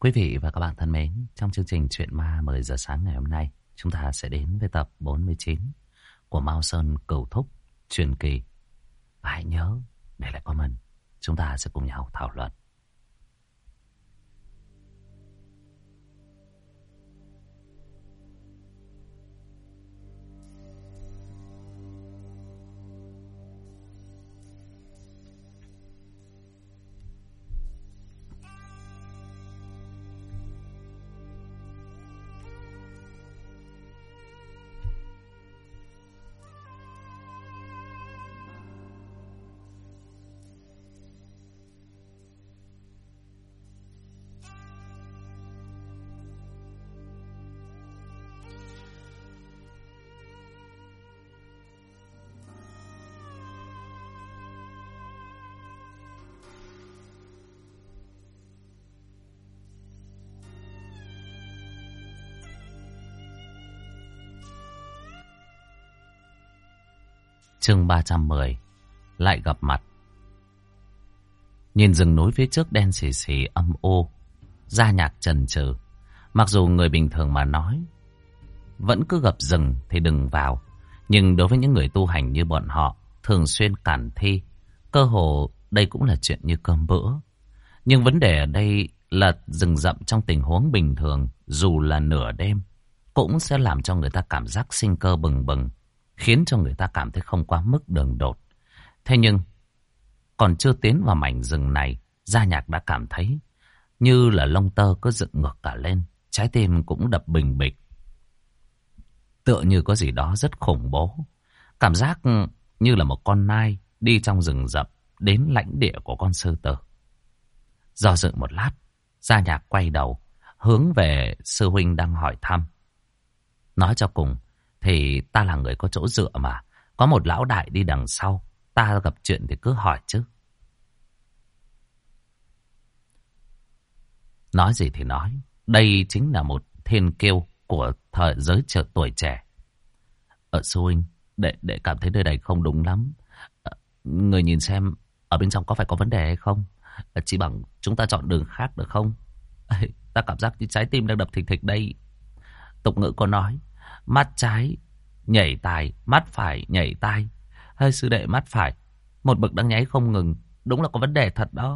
Quý vị và các bạn thân mến, trong chương trình Chuyện Ma 10 giờ sáng ngày hôm nay, chúng ta sẽ đến với tập 49 của Mao Sơn Cửu Thúc truyền kỳ. Và hãy nhớ để lại comment, chúng ta sẽ cùng nhau thảo luận. Chương 310 lại gặp mặt. Nhìn rừng núi phía trước đen xì xì âm u, Gia Nhạc chần chừ. Mặc dù người bình thường mà nói vẫn cứ gặp rừng thì đừng vào, nhưng đối với những người tu hành như bọn họ thường xuyên cản thi, cơ hồ đây cũng là chuyện như cơm bữa. Nhưng vấn đề ở đây là rừng rậm trong tình huống bình thường, dù là nửa đêm, cũng sẽ làm cho người ta cảm giác sinh cơ bừng bừng, khiến cho người ta cảm thấy không quá mức đường đột. Thế nhưng, còn chưa tiến vào mảnh rừng này, Gia Nhạc đã cảm thấy như là lông tơ cứ dựng ngược cả lên, trái tim cũng đập bình bịch. Tựa như có gì đó rất khủng bố. Cảm giác như là một con nai đi trong rừng rậm đến lãnh địa của con sư tử. Do dự một lát, Gia Nhạc quay đầu, hướng về sư huynh đang hỏi thăm. Nói cho cùng, thì ta là người có chỗ dựa mà. Có một lão đại đi đằng sau, ta gặp chuyện thì cứ hỏi chứ. Nói gì thì nói, đây chính là một thiên kiêu của thời giới tuổi trẻ. Sư huynh, để cảm thấy nơi này không đúng lắm. Người nhìn xem, ở bên trong có phải có vấn đề hay không? Chỉ bằng chúng ta chọn đường khác được không? Ta cảm giác như trái tim đang đập thình thịch đây. Tục ngữ có nói, mắt trái nhảy tai, mắt phải nhảy tai. Hơi sư đệ mắt phải, một bực đang nháy không ngừng. Đúng là có vấn đề thật đó.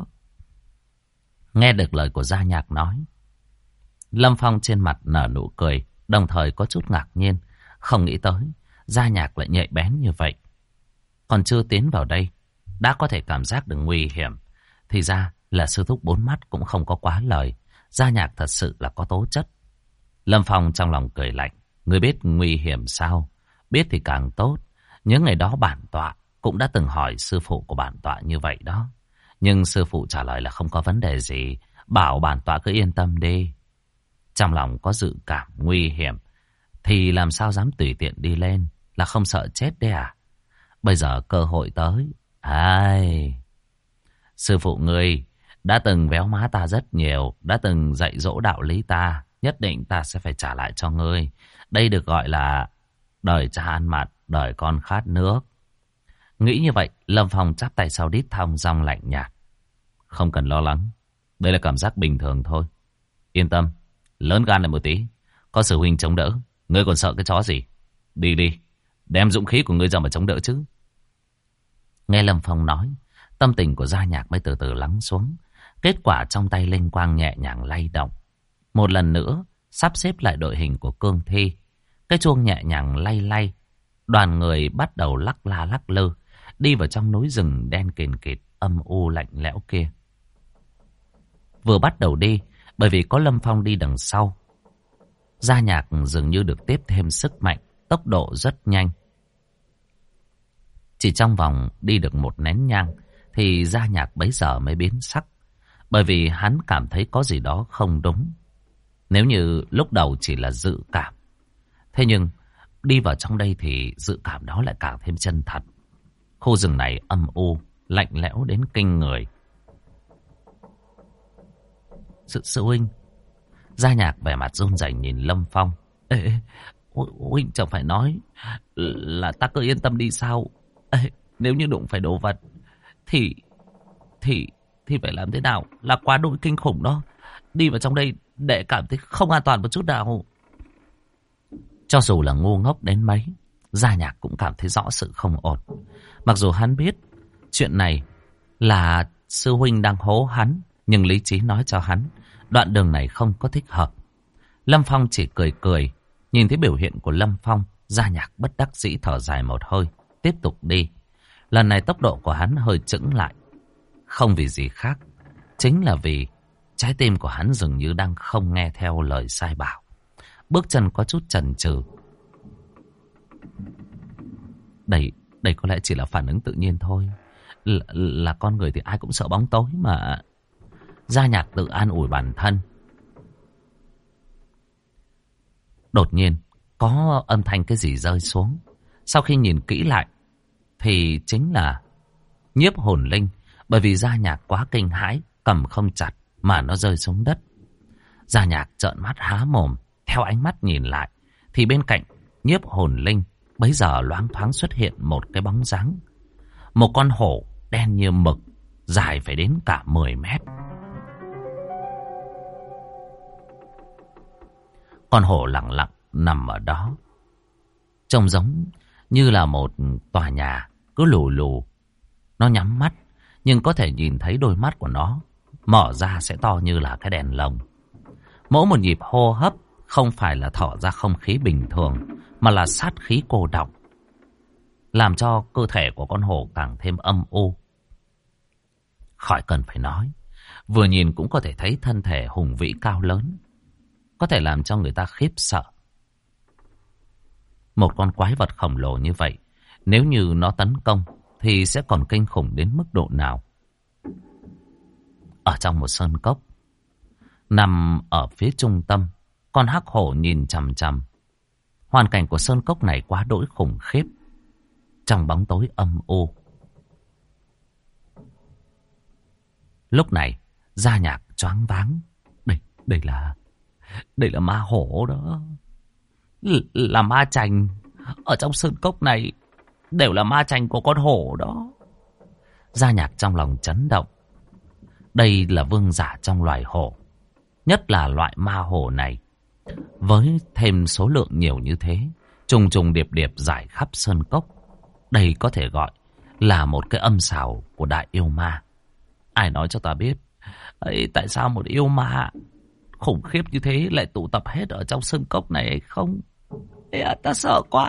Nghe được lời của Gia Nhạc nói, Lâm Phong trên mặt nở nụ cười, đồng thời có chút ngạc nhiên. Không nghĩ tới Gia Nhạc lại nhạy bén như vậy. Còn chưa tiến vào đây đã có thể cảm giác được nguy hiểm. Thì ra là sư thúc bốn mắt cũng không có quá lời. Gia Nhạc thật sự là có tố chất. Lâm Phong trong lòng cười lạnh. Ngươi biết nguy hiểm sao? Biết thì càng tốt. Những ngày đó bản tọa cũng đã từng hỏi sư phụ của bản tọa như vậy đó. Nhưng sư phụ trả lời là không có vấn đề gì. Bảo bản tọa cứ yên tâm đi. Trong lòng có dự cảm nguy hiểm thì làm sao dám tùy tiện đi lên. Là không sợ chết đấy à? Bây giờ cơ hội tới. Ai... Sư phụ ngươi đã từng véo má ta rất nhiều. Đã từng dạy dỗ đạo lý ta. Nhất định ta sẽ phải trả lại cho ngươi. Đây được gọi là đời cha ăn mặn, đời con khát nước. Nghĩ như vậy, Lâm Phong chắp tay sau đít thong dong lạnh nhạt. Không cần lo lắng. Đây là cảm giác bình thường thôi. Yên tâm, lớn gan lại một tí. Có sư huynh chống đỡ. Ngươi còn sợ cái chó gì? Đi đi, đem dũng khí của ngươi ra mà chống đỡ chứ. Nghe Lâm Phong nói, tâm tình của Gia Nhạc mới từ từ lắng xuống. Kết quả trong tay linh quang nhẹ nhàng lay động. Một lần nữa, sắp xếp lại đội hình của cương thi. Cái chuông nhẹ nhàng lay lay. Đoàn người bắt đầu lắc la lắc lư, đi vào trong núi rừng đen kìn kịt, âm u lạnh lẽo kia. Vừa bắt đầu đi, bởi vì có Lâm Phong đi đằng sau, Gia Nhạc dường như được tiếp thêm sức mạnh, tốc độ rất nhanh. Chỉ trong vòng đi được một nén nhang, thì Gia Nhạc bấy giờ mới biến sắc. Bởi vì hắn cảm thấy có gì đó không đúng. Nếu như lúc đầu chỉ là dự cảm, thế nhưng đi vào trong đây thì dự cảm đó lại càng thêm chân thật. Khu rừng này âm u, lạnh lẽo đến kinh người. Sư huynh. Gia Nhạc vẻ mặt run rẩy nhìn Lâm Phong. Ê, huynh chẳng phải nói là ta cứ yên tâm đi sao? Ê, nếu như đụng phải đồ vật thì phải làm thế nào? Là quá đỗi kinh khủng đó. đi vào trong đây đệ cảm thấy không an toàn một chút nào. Cho dù là ngu ngốc đến mấy, Gia Nhạc cũng cảm thấy rõ sự không ổn. Mặc dù hắn biết chuyện này là sư huynh đang hố hắn, nhưng lý trí nói cho hắn đoạn đường này không có thích hợp. Lâm Phong chỉ cười cười. Nhìn thấy biểu hiện của Lâm Phong, Gia Nhạc bất đắc dĩ thở dài một hơi, tiếp tục đi. Lần này tốc độ của hắn hơi chững lại. Không vì gì khác, chính là vì trái tim của hắn dường như đang không nghe theo lời sai bảo. Bước chân có chút chần chừ. Đây có lẽ chỉ là phản ứng tự nhiên thôi. Là con người thì ai cũng sợ bóng tối mà. Gia Nhạc tự an ủi bản thân. Đột nhiên có âm thanh cái gì rơi xuống. Sau khi nhìn kỹ lại thì chính là nhiếp hồn linh. Bởi vì Gia Nhạc quá kinh hãi, cầm không chặt mà nó rơi xuống đất. Gia Nhạc trợn mắt há mồm, theo ánh mắt nhìn lại thì bên cạnh nhiếp hồn linh bấy giờ loáng thoáng xuất hiện một cái bóng dáng. Một con hổ đen như mực, dài phải đến cả 10 mét. Con hổ lặng lặng nằm ở đó, trông giống như là một tòa nhà cứ lù lù. Nó nhắm mắt, nhưng có thể nhìn thấy đôi mắt của nó mở ra sẽ to như là cái đèn lồng. Mỗi một nhịp hô hấp không phải là thở ra không khí bình thường, mà là sát khí cô đọng, làm cho cơ thể của con hổ càng thêm âm u. Khỏi cần phải nói, vừa nhìn cũng có thể thấy thân thể hùng vĩ cao lớn, có thể làm cho người ta khiếp sợ. Một con quái vật khổng lồ như vậy, nếu như nó tấn công thì sẽ còn kinh khủng đến mức độ nào. Ở trong một sơn cốc, nằm ở phía trung tâm, con hắc hổ nhìn chằm chằm. Hoàn cảnh của sơn cốc này quá đỗi khủng khiếp. Trong bóng tối âm u, lúc này Gia Nhạc choáng váng. Đây là ma hổ đó. Là ma chành. Ở trong sơn cốc này đều là ma chành của con hổ đó. Gia Nhạc trong lòng chấn động. Đây là vương giả trong loài hổ, nhất là loại ma hổ này. Với thêm số lượng nhiều như thế, trùng trùng điệp điệp rải khắp sơn cốc, đây có thể gọi là một cái âm xào của đại yêu ma. Ai nói cho ta biết tại sao một yêu ma khủng khiếp như thế lại tụ tập hết ở trong sơn cốc này hay không? Ta sợ quá.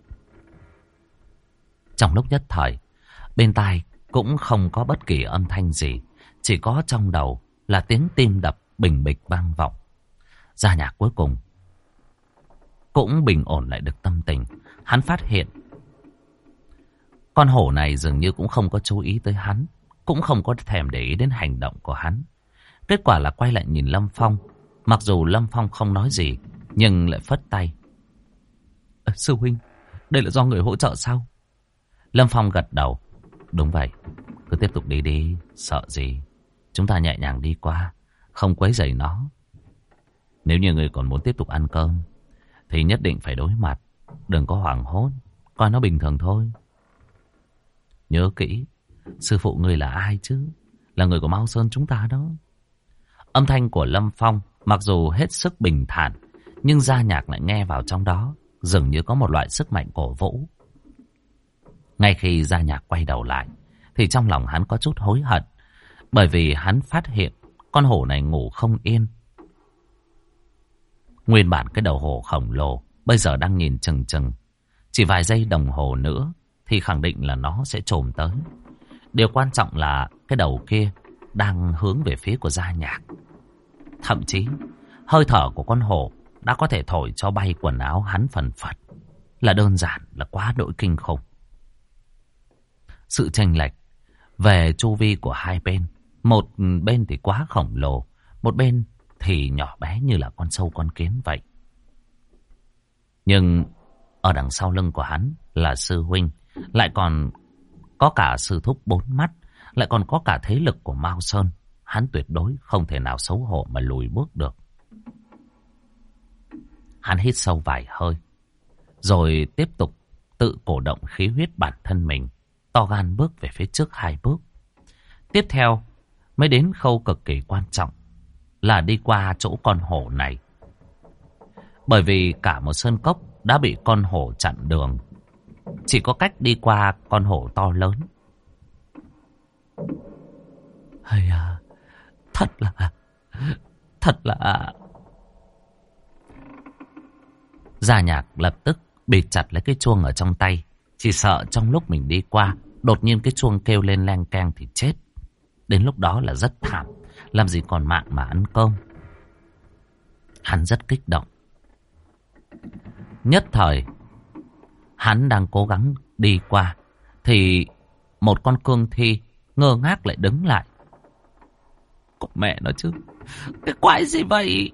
Trong lúc nhất thời, bên tai cũng không có bất kỳ âm thanh gì, chỉ có trong đầu là tiếng tim đập bình bịch vang vọng. Gia Nhạc cuối cùng cũng bình ổn lại được tâm tình. Hắn phát hiện con hổ này dường như cũng không có chú ý tới hắn, cũng không có thèm để ý đến hành động của hắn. Kết quả là quay lại nhìn Lâm Phong. Mặc dù Lâm Phong không nói gì, nhưng lại phất tay. Sư huynh, đây là do người hỗ trợ sao? Lâm Phong gật đầu. Đúng vậy, cứ tiếp tục đi đi, sợ gì. Chúng ta nhẹ nhàng đi qua, không quấy rầy nó. Nếu như người còn muốn tiếp tục ăn cơm thì nhất định phải đối mặt, đừng có hoảng hốt, coi nó bình thường thôi. Nhớ kỹ, sư phụ ngươi là ai chứ? Là người của Mao Sơn chúng ta đó. Âm thanh của Lâm Phong mặc dù hết sức bình thản, nhưng Gia Nhạc lại nghe vào trong đó dường như có một loại sức mạnh cổ vũ. Ngay khi Gia Nhạc quay đầu lại thì trong lòng hắn có chút hối hận, bởi vì hắn phát hiện con hổ này ngủ không yên. Nguyên bản cái đầu hổ khổng lồ bây giờ đang nhìn chừng chừng, chỉ vài giây đồng hồ nữa thì khẳng định là nó sẽ chồm tới. Điều quan trọng là cái đầu kia đang hướng về phía của Gia Nhạc. Thậm chí hơi thở của con hổ đã có thể thổi cho bay quần áo hắn phần phật. Là đơn giản là quá đỗi kinh khủng. Sự chênh lệch về chu vi của hai bên, một bên thì quá khổng lồ, một bên thì nhỏ bé như là con sâu con kiến vậy. Nhưng ở đằng sau lưng của hắn là sư huynh, lại còn có cả sư thúc 4 mắt, lại còn có cả thế lực của Mao Sơn. Hắn tuyệt đối không thể nào xấu hổ mà lùi bước được. Hắn hít sâu vài hơi, rồi tiếp tục tự cổ động khí huyết bản thân mình, to gan bước về phía trước 2 bước. Tiếp theo mới đến khâu cực kỳ quan trọng là đi qua chỗ con hổ này. Bởi vì cả một sơn cốc đã bị con hổ chặn đường. Chỉ có cách đi qua con hổ to lớn. Hay à, thật là... Gia Nhạc lập tức bịt chặt lấy cái chuông ở trong tay. Chỉ sợ trong lúc mình đi qua, đột nhiên cái chuông kêu lên leng keng thì chết. Đến lúc đó là rất thảm. Làm gì còn mạng mà ăn cơm. Hắn rất kích động. Nhất thời, hắn đang cố gắng đi qua, thì một con cương thi ngơ ngác lại đứng lại. Cục mẹ nó chứ, cái quái gì vậy?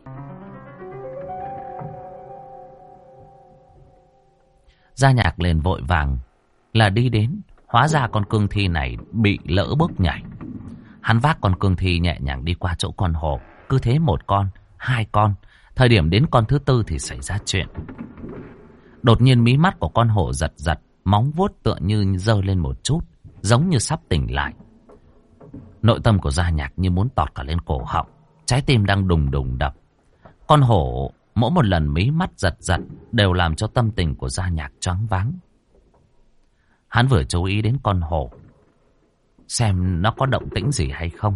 Gia Nhạc liền vội vàng là đi đến. Hóa ra con cương thi này bị lỡ bước nhảy. Hắn vác con cương thi nhẹ nhàng đi qua chỗ con hổ. Cứ thế một con, hai con. Thời điểm đến con thứ tư thì xảy ra chuyện. Đột nhiên mí mắt của con hổ giật giật. Móng vuốt tựa như giơ lên một chút, giống như sắp tỉnh lại. Nội tâm của Gia Nhạc như muốn tọt cả lên cổ họng. Trái tim đang đùng đùng đập. Con hổ mỗi một lần mí mắt giật giật đều làm cho tâm tình của Gia Nhạc choáng váng. Hắn vừa chú ý đến con hổ, xem nó có động tĩnh gì hay không.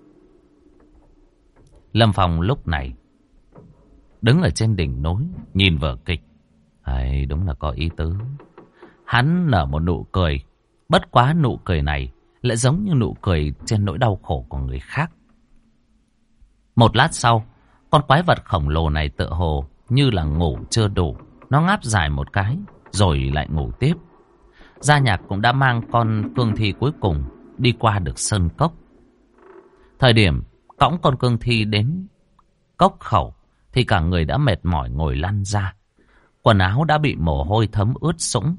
Lâm Phong lúc này đứng ở trên đỉnh núi nhìn vở kịch. Hay, đúng là có ý tứ. Hắn nở một nụ cười. Bất quá nụ cười này lại giống như nụ cười trên nỗi đau khổ của người khác. Một lát sau, con quái vật khổng lồ này tựa hồ như là ngủ chưa đủ. Nó ngáp dài một cái rồi lại ngủ tiếp. Gia Nhạc cũng đã mang con cương thi cuối cùng đi qua được sơn cốc. Thời điểm cõng con cương thi đến cốc khẩu thì cả người đã mệt mỏi ngồi lăn ra. Quần áo đã bị mồ hôi thấm ướt sũng.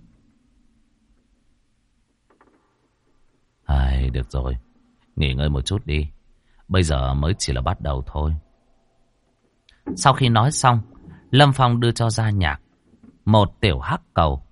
Được rồi, nghỉ ngơi một chút đi. Bây giờ mới chỉ là bắt đầu thôi. Sau khi nói xong, Lâm Phong đưa cho Gia Nhạc một tiểu hắc cầu.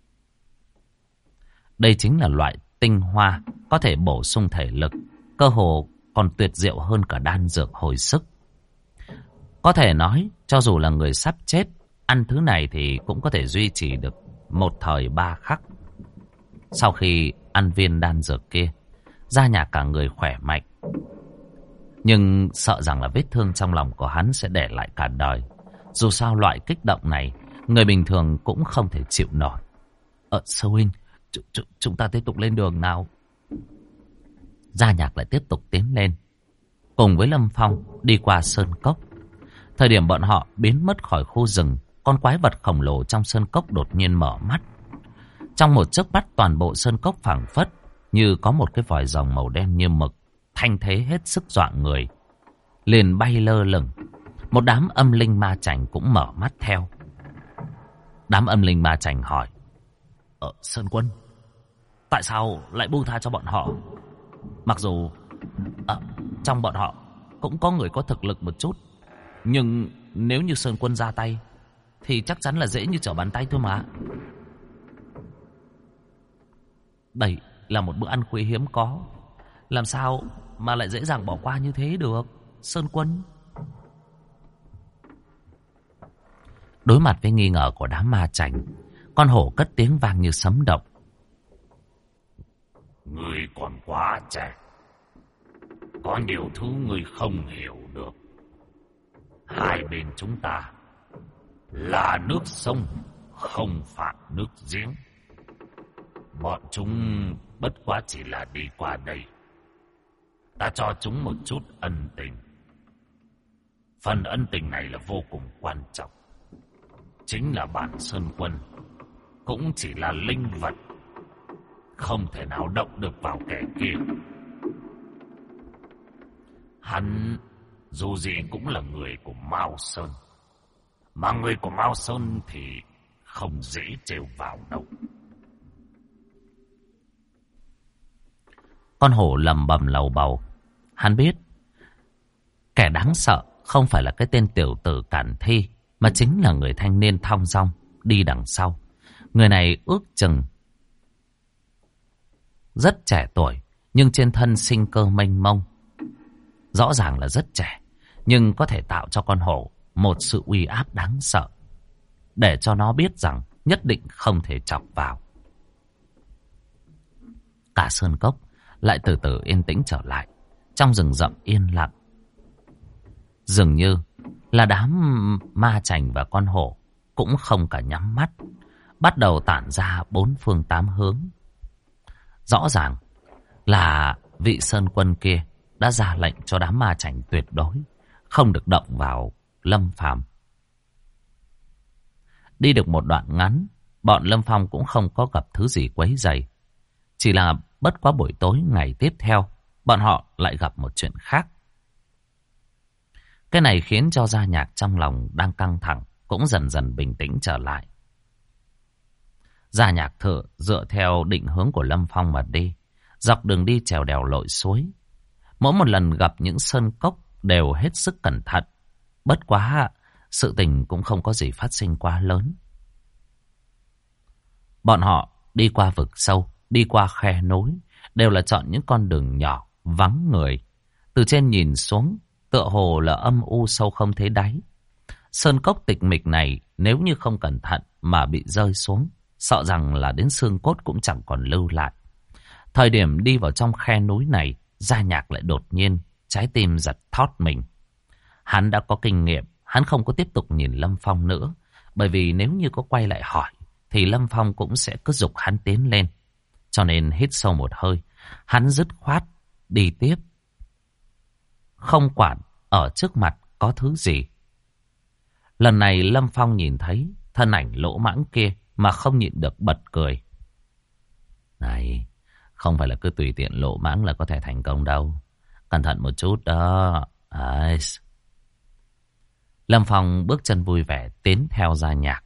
Đây chính là loại tinh hoa có thể bổ sung thể lực, cơ hồ còn tuyệt diệu hơn cả đan dược hồi sức. Có thể nói, cho dù là người sắp chết, ăn thứ này thì cũng có thể duy trì được một thời 3 khắc. Sau khi ăn viên đan dược kia, Gia Nhạc cả người khỏe mạnh. Nhưng sợ rằng là vết thương trong lòng của hắn sẽ để lại cả đời. Dù sao loại kích động này, người bình thường cũng không thể chịu nổi. Sư huynh, chúng ta tiếp tục lên đường nào. Gia Nhạc lại tiếp tục tiến lên, cùng với Lâm Phong đi qua sơn cốc. Thời điểm bọn họ biến mất khỏi khu rừng, con quái vật khổng lồ trong sơn cốc đột nhiên mở mắt. Trong một chớp mắt, toàn bộ sơn cốc phảng phất như có một cái vòi rồng màu đen như mực, thanh thế hết sức dọa người, liền bay lơ lửng. Một đám âm linh ma chảnh cũng mở mắt theo. Đám âm linh ma chảnh hỏi: Sơn Quân, tại sao lại buông tha cho bọn họ? Mặc dù trong bọn họ cũng có người có thực lực một chút, nhưng nếu như Sơn Quân ra tay thì chắc chắn là dễ như trở bàn tay thôi mà. Đây là một bữa ăn khuya hiếm có, làm sao mà lại dễ dàng bỏ qua như thế được, Sơn Quân? Đối mặt với nghi ngờ của đám ma chảnh, con hổ cất tiếng vang như sấm động: Ngươi còn quá trẻ, có nhiều thứ ngươi không hiểu được. Hai bên chúng ta là nước sông, không phải nước giếng. Bọn chúng bất quá chỉ là đi qua đây. Ta cho chúng một chút ân tình. Phần ân tình này là vô cùng quan trọng. Chính là bản Sơn Quân cũng chỉ là linh vật, không thể nào động được vào kẻ kia. Hắn dù gì cũng là người của Mao Sơn, mà người của Mao Sơn thì không dễ trêu vào đâu. Con hổ lầm bầm lầu bầu. Hắn biết kẻ đáng sợ không phải là cái tên tiểu tử Cản Thi, mà chính là người thanh niên thong dong đi đằng sau. Người này ước chừng rất trẻ tuổi, nhưng trên thân sinh cơ mênh mông. Rõ ràng là rất trẻ, nhưng có thể tạo cho con hổ một sự uy áp đáng sợ, để cho nó biết rằng nhất định không thể chọc vào. Cả sơn cốc lại từ từ yên tĩnh trở lại. Trong rừng rậm yên lặng, dường như là đám ma chành và con hổ cũng không cả nhắm mắt, bắt đầu tản ra bốn phương tám hướng. Rõ ràng là vị sơn quân kia đã ra lệnh cho đám ma chành tuyệt đối không được động vào Lâm Phàm. Đi được một đoạn ngắn, bọn Lâm Phong cũng không có gặp thứ gì quấy rầy. Chỉ là bất quá buổi tối ngày tiếp theo, bọn họ lại gặp một chuyện khác. Cái này khiến cho Gia Nhạc trong lòng đang căng thẳng cũng dần dần bình tĩnh trở lại. Gia Nhạc thử dựa theo định hướng của Lâm Phong mà đi, dọc đường đi trèo đèo lội suối. Mỗi một lần gặp những sơn cốc đều hết sức cẩn thận. Bất quá, sự tình cũng không có gì phát sinh quá lớn. Bọn họ đi qua vực sâu, đi qua khe núi, đều là chọn những con đường nhỏ, vắng người. Từ trên nhìn xuống, tựa hồ là âm u sâu không thấy đáy. Sơn cốc tịch mịch này nếu như không cẩn thận mà bị rơi xuống, sợ rằng là đến xương cốt cũng chẳng còn lưu lại. Thời điểm đi vào trong khe núi này, Gia Nhạc lại đột nhiên trái tim giật thót mình. Hắn đã có kinh nghiệm, hắn không có tiếp tục nhìn Lâm Phong nữa, bởi vì nếu như có quay lại hỏi thì Lâm Phong cũng sẽ cứ giục hắn tiến lên. Cho nên hít sâu một hơi, hắn dứt khoát đi tiếp, không quản ở trước mặt có thứ gì. Lần này Lâm Phong nhìn thấy thân ảnh lỗ mãng kia mà không nhịn được bật cười. Này, không phải là cứ tùy tiện lỗ mãng là có thể thành công đâu. Cẩn thận một chút đó. Lâm Phong bước chân vui vẻ tiến theo Gia Nhạc.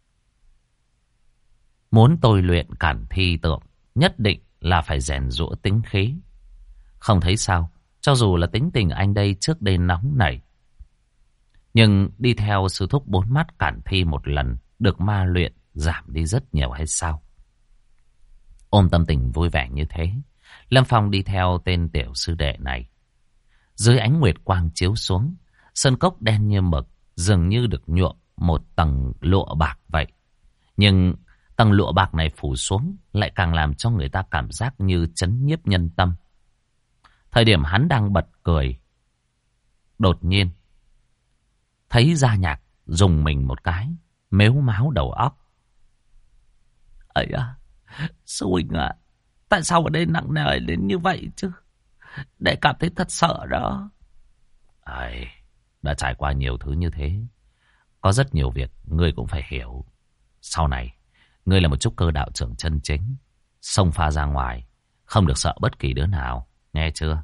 Muốn tôi luyện cản thi tượng, nhất định là phải rèn giũa tính khí. Không thấy sao, cho dù là tính tình anh đây trước đây nóng nảy, nhưng đi theo sư thúc bốn mắt cản thi một lần, được ma luyện giảm đi rất nhiều hay sao? Ôm tâm tình vui vẻ như thế, Lâm Phong đi theo tên tiểu sư đệ này. Dưới ánh nguyệt quang chiếu xuống, sơn cốc đen như mực, dường như được nhuộm một tầng lụa bạc vậy. Nhưng tầng lụa bạc này phủ xuống lại càng làm cho người ta cảm giác như chấn nhiếp nhân tâm. Thời điểm hắn đang bật cười, đột nhiên thấy Gia Nhạc dùng mình một cái, mếu máo đầu óc. Ấy à, sư huynh à, tại sao ở đây nặng nề đến như vậy chứ? Để cảm thấy thật sợ đó. Đã trải qua nhiều thứ như thế, có rất nhiều việc ngươi cũng phải hiểu. Sau này ngươi là một trúc cơ đạo trưởng chân chính, xông pha ra ngoài, không được sợ bất kỳ đứa nào, nghe chưa?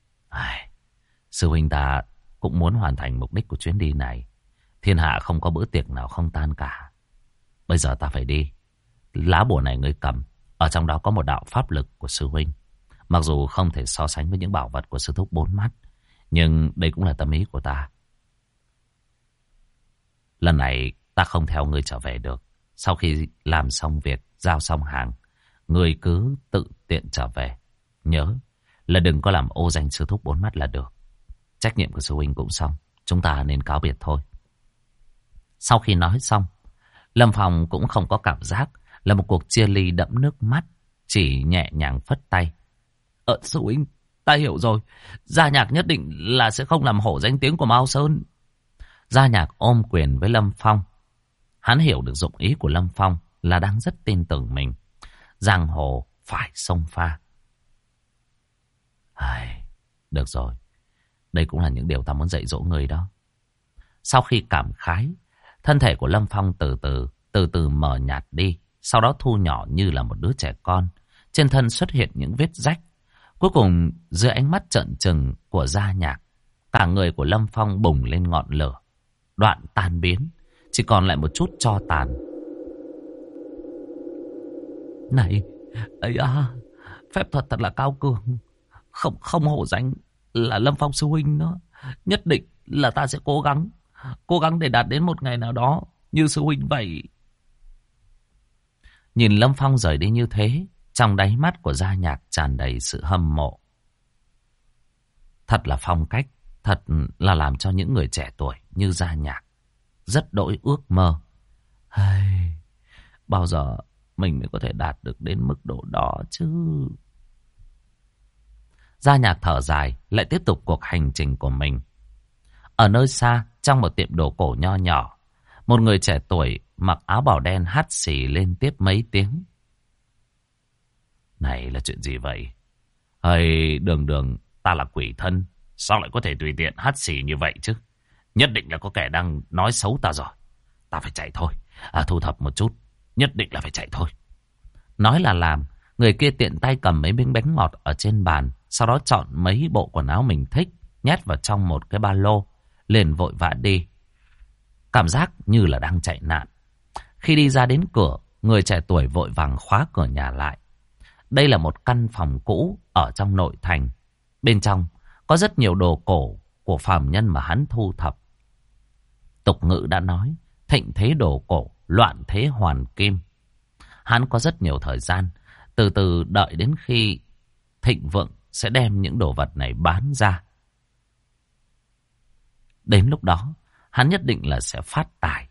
Sư huynh ta cũng muốn hoàn thành mục đích của chuyến đi này. Thiên hạ không có bữa tiệc nào không tan cả. Bây giờ ta phải đi. Lá bùa này ngươi cầm, ở trong đó có một đạo pháp lực của sư huynh. Mặc dù không thể so sánh với những bảo vật của sư thúc bốn mắt, nhưng đây cũng là tâm ý của ta. Lần này ta không theo ngươi trở về được. Sau khi làm xong việc, giao xong hàng, ngươi cứ tự tiện trở về. Nhớ là đừng có làm ô danh sư thúc bốn mắt là được. Trách nhiệm của sư huynh cũng xong, chúng ta nên cáo biệt thôi. Sau khi nói xong, Lâm Phong cũng không có cảm giác là một cuộc chia ly đẫm nước mắt, chỉ nhẹ nhàng phất tay. Sư huynh, ta hiểu rồi. Gia Nhạc nhất định là sẽ không làm hổ danh tiếng của Mao Sơn. Gia Nhạc ôm quyền với Lâm Phong. Hắn hiểu được dụng ý của Lâm Phong là đang rất tin tưởng mình. Giang hồ phải xông pha. Được rồi, đây cũng là những điều ta muốn dạy dỗ người đó. Sau khi cảm khái, thân thể của Lâm Phong từ từ mờ nhạt đi, sau đó thu nhỏ như là một đứa trẻ con. Trên thân xuất hiện những vết rách. Cuối cùng dưới ánh mắt trợn trừng của Gia Nhạc, cả người của Lâm Phong bùng lên ngọn lửa, đoạn tan biến, chỉ còn lại một chút tro tàn. Này, phép thuật thật là cao cường, không hổ danh là Lâm Phong sư huynh nữa. Nhất định là ta sẽ cố gắng để đạt đến một ngày nào đó như sư huynh vậy. Nhìn Lâm Phong rời đi như thế, trong đáy mắt của Gia Nhạc tràn đầy sự hâm mộ. Thật là phong cách, thật là làm cho những người trẻ tuổi như Gia Nhạc rất đỗi ước mơ. Hay, bao giờ mình mới có thể đạt được đến mức độ đó chứ? Gia Nhạc thở dài, lại tiếp tục cuộc hành trình của mình. Ở nơi xa, trong một tiệm đồ cổ nho nhỏ, một người trẻ tuổi mặc áo bào đen hắt xì lên tiếp mấy tiếng. Này là chuyện gì vậy? Hay đường đường ta là quỷ thân, sao lại có thể tùy tiện hắt xì như vậy chứ? Nhất định là có kẻ đang nói xấu ta rồi. Ta phải chạy thôi. Thu thập một chút. Nhất định là phải chạy thôi. Nói là làm. Người kia tiện tay cầm mấy miếng bánh ngọt ở trên bàn. Sau đó chọn mấy bộ quần áo mình thích, nhét vào trong một cái ba lô, liền vội vã đi. Cảm giác như là đang chạy nạn. Khi đi ra đến cửa, người trẻ tuổi vội vàng khóa cửa nhà lại. Đây là một căn phòng cũ ở trong nội thành. Bên trong có rất nhiều đồ cổ của phàm nhân mà hắn thu thập. Tục ngữ đã nói, thịnh thế đồ cổ, loạn thế hoàn kim. Hắn có rất nhiều thời gian, từ từ đợi đến khi thịnh vượng sẽ đem những đồ vật này bán ra. Đến lúc đó, hắn nhất định là sẽ phát tài.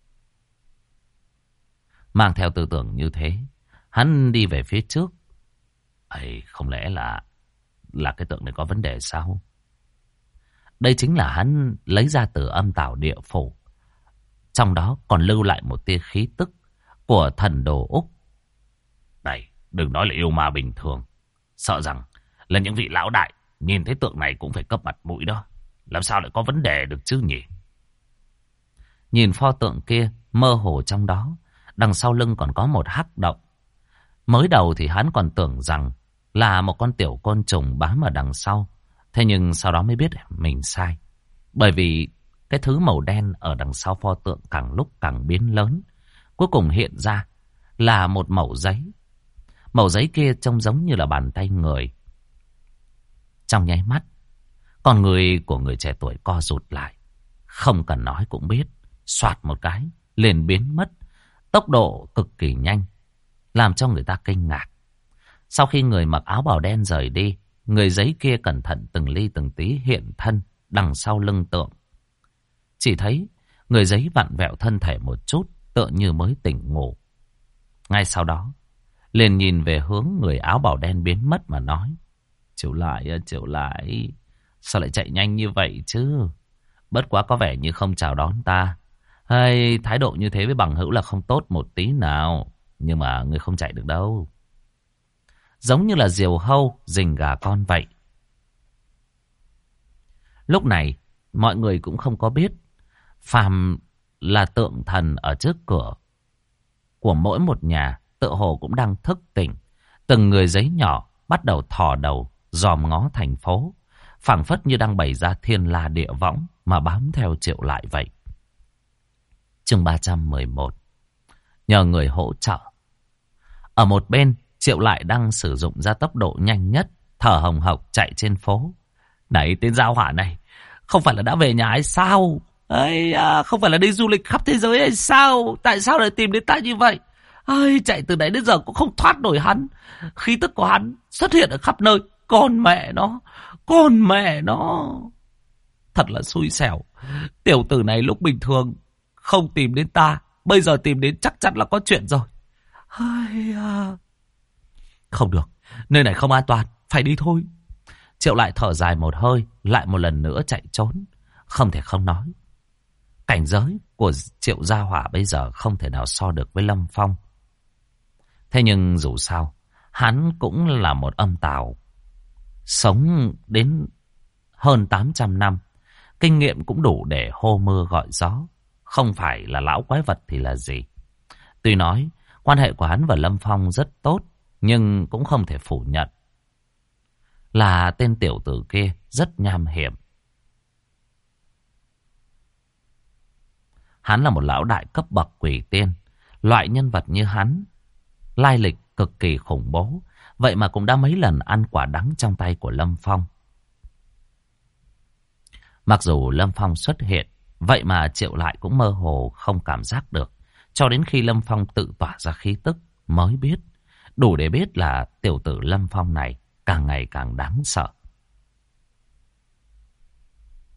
Mang theo tư tưởng như thế, hắn đi về phía trước. Không lẽ là cái tượng này có vấn đề sao? Đây chính là hắn lấy ra từ âm tào địa phủ. Trong đó còn lưu lại một tia khí tức của thần đồ Úc. Này, đừng nói là yêu ma bình thường. Sợ rằng là những vị lão đại nhìn thấy tượng này cũng phải cấp mặt mũi đó. Làm sao lại có vấn đề được chứ nhỉ? Nhìn pho tượng kia mơ hồ trong đó, đằng sau lưng còn có một hắc động. Mới đầu thì hắn còn tưởng rằng là một con tiểu côn trùng bám ở đằng sau. Thế nhưng sau đó mới biết mình sai. Bởi vì cái thứ màu đen ở đằng sau pho tượng càng lúc càng biến lớn. Cuối cùng hiện ra là một mẩu giấy. Mẩu giấy kia trông giống như là bàn tay người. Trong nháy mắt, con người của người trẻ tuổi co rụt lại. Không cần nói cũng biết. Soạt một cái, liền biến mất. Tốc độ cực kỳ nhanh, làm cho người ta kinh ngạc. Sau khi người mặc áo bào đen rời đi, người giấy kia cẩn thận từng ly từng tí hiện thân đằng sau lưng tượng. Chỉ thấy người giấy vặn vẹo thân thể một chút, tựa như mới tỉnh ngủ. Ngay sau đó, liền nhìn về hướng người áo bào đen biến mất mà nói: Chịu lại, sao lại chạy nhanh như vậy chứ? Bất quá có vẻ như không chào đón ta. Hay thái độ như thế với bằng hữu là không tốt một tí nào. Nhưng mà người không chạy được đâu. Giống như là diều hâu rình gà con vậy. Lúc này mọi người cũng không có biết, phàm là tượng thần ở trước cửa của mỗi một nhà tựa hồ cũng đang thức tỉnh. Từng người giấy nhỏ bắt đầu thò đầu dòm ngó thành phố, phảng phất như đang bày ra thiên la địa võng mà bám theo Triệu Lại vậy. Chương 311. Nhờ người hỗ trợ. Ở một bên, Triệu Lại đang sử dụng ra tốc độ nhanh nhất, thở hồng hộc chạy trên phố. Này, tên giao hỏa này, không phải là đã về nhà hay sao? Không phải là đi du lịch khắp thế giới hay sao? Tại sao lại tìm đến ta như vậy? Chạy từ đấy đến giờ cũng không thoát nổi hắn. Khí tức của hắn xuất hiện ở khắp nơi. Con mẹ nó. Thật là xui xẻo. Tiểu tử này lúc bình thường không tìm đến ta, bây giờ tìm đến chắc chắn là có chuyện rồi. Không được, nơi này không an toàn, phải đi thôi. Triệu Lại thở dài một hơi, lại một lần nữa chạy trốn. Không thể không nói, cảnh giới của Triệu Gia Hỏa bây giờ không thể nào so được với Lâm Phong. Thế nhưng dù sao, hắn cũng là một âm tào, sống đến hơn 800 năm. Kinh nghiệm cũng đủ để hô mưa gọi gió. Không phải là lão quái vật thì là gì. Tuy nói quan hệ của hắn và Lâm Phong rất tốt, nhưng cũng không thể phủ nhận là tên tiểu tử kia rất nham hiểm. Hắn là một lão đại cấp bậc quỷ tiên. Loại nhân vật như hắn, lai lịch cực kỳ khủng bố. Vậy mà cũng đã mấy lần ăn quả đắng trong tay của Lâm Phong. Mặc dù Lâm Phong xuất hiện, vậy mà Triệu Lại cũng mơ hồ không cảm giác được. Cho đến khi Lâm Phong tự tỏa ra khí tức mới biết. Đủ để biết là tiểu tử Lâm Phong này càng ngày càng đáng sợ.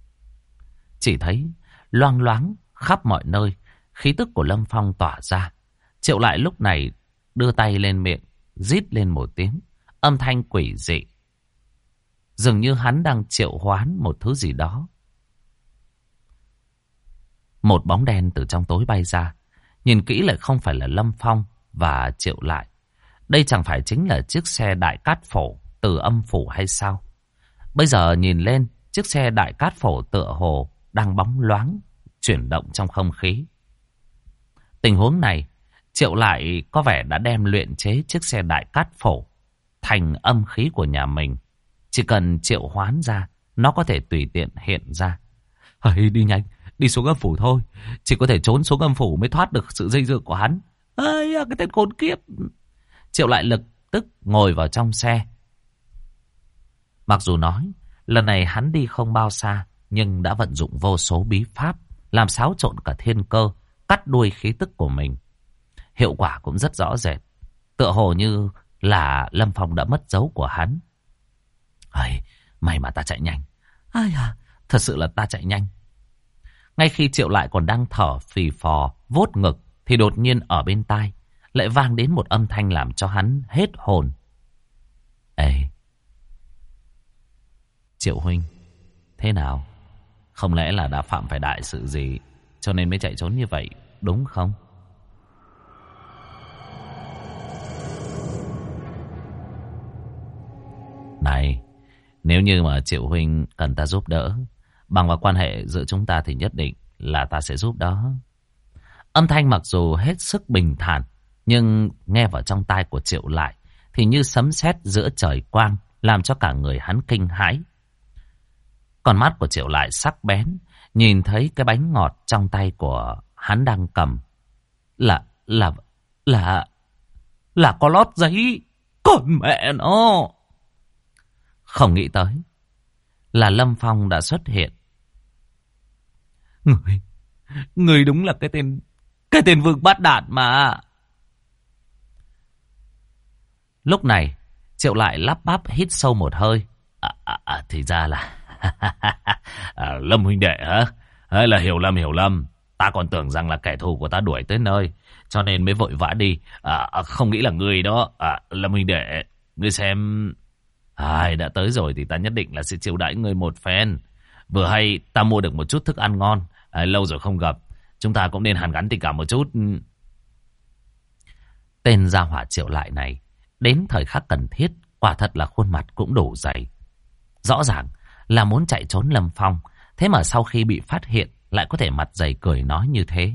Chỉ thấy loang loáng khắp mọi nơi, khí tức của Lâm Phong tỏa ra. Triệu Lại lúc này đưa tay lên miệng, rít lên một tiếng, âm thanh quỷ dị. Dường như hắn đang triệu hoán một thứ gì đó. Một bóng đen từ trong tối bay ra. Nhìn kỹ lại không phải là Lâm Phong và Triệu Lại. Đây chẳng phải chính là chiếc xe đại cát phổ từ âm phủ hay sao? Bây giờ nhìn lên, chiếc xe đại cát phổ tựa hồ đang bóng loáng, chuyển động trong không khí. Tình huống này, Triệu Lại có vẻ đã đem luyện chế chiếc xe đại cát phổ thành âm khí của nhà mình. Chỉ cần triệu hoán ra, nó có thể tùy tiện hiện ra. Hãy đi nhanh, đi xuống âm phủ thôi. Chỉ có thể trốn xuống âm phủ mới thoát được sự dây dưa của hắn. Ây, cái tên khốn kiếp. Triệu Lại lập tức ngồi vào trong xe. Mặc dù nói, lần này hắn đi không bao xa, nhưng đã vận dụng vô số bí pháp, làm xáo trộn cả thiên cơ, cắt đuôi khí tức của mình. Hiệu quả cũng rất rõ rệt. Tựa hồ như là Lâm Phong đã mất dấu của hắn. Ây, may mà ta chạy nhanh. Ai à, thật sự là ta chạy nhanh. Ngay khi Triệu Lại còn đang thở phì phò, vuốt ngực, thì đột nhiên ở bên tai lại vang đến một âm thanh làm cho hắn hết hồn. Ê, Triệu huynh, thế nào? Không lẽ là đã phạm phải đại sự gì cho nên mới chạy trốn như vậy, đúng không? Này, nếu như mà Triệu huynh cần ta giúp đỡ, bằng vào quan hệ giữa chúng ta thì nhất định là ta sẽ giúp đó. Âm thanh mặc dù hết sức bình thản, nhưng nghe vào trong tai của Triệu Lại thì như sấm sét giữa trời quang, làm cho cả người hắn kinh hãi. Con mắt của Triệu Lại sắc bén, nhìn thấy cái bánh ngọt trong tay của hắn đang cầm. Là có lót giấy. Còn mẹ nó. Không nghĩ tới là Lâm Phong đã xuất hiện. Người đúng là cái tên vương bát đạn mà. Lúc này Triệu Lại lắp bắp hít sâu một hơi. Thì ra là Lâm huynh đệ hả? Hay là hiểu lầm. Ta còn tưởng rằng là kẻ thù của ta đuổi tới nơi, cho nên mới vội vã đi. Không nghĩ là người đó. Lâm huynh đệ, ngươi xem. Đã tới rồi thì ta nhất định là sẽ chiêu đãi ngươi một phen. Vừa hay ta mua được một chút thức ăn ngon. Lâu rồi không gặp, chúng ta cũng nên hàn gắn tình cảm một chút. Tên gia hỏa Triệu Lại này đến thời khắc cần thiết, quả thật là khuôn mặt cũng đủ dày. Rõ ràng là muốn chạy trốn Lâm Phong, thế mà sau khi bị phát hiện lại có thể mặt dày cười nói như thế.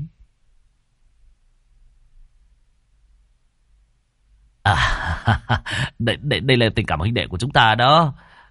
Đây là tình cảm huynh đệ của chúng ta đó.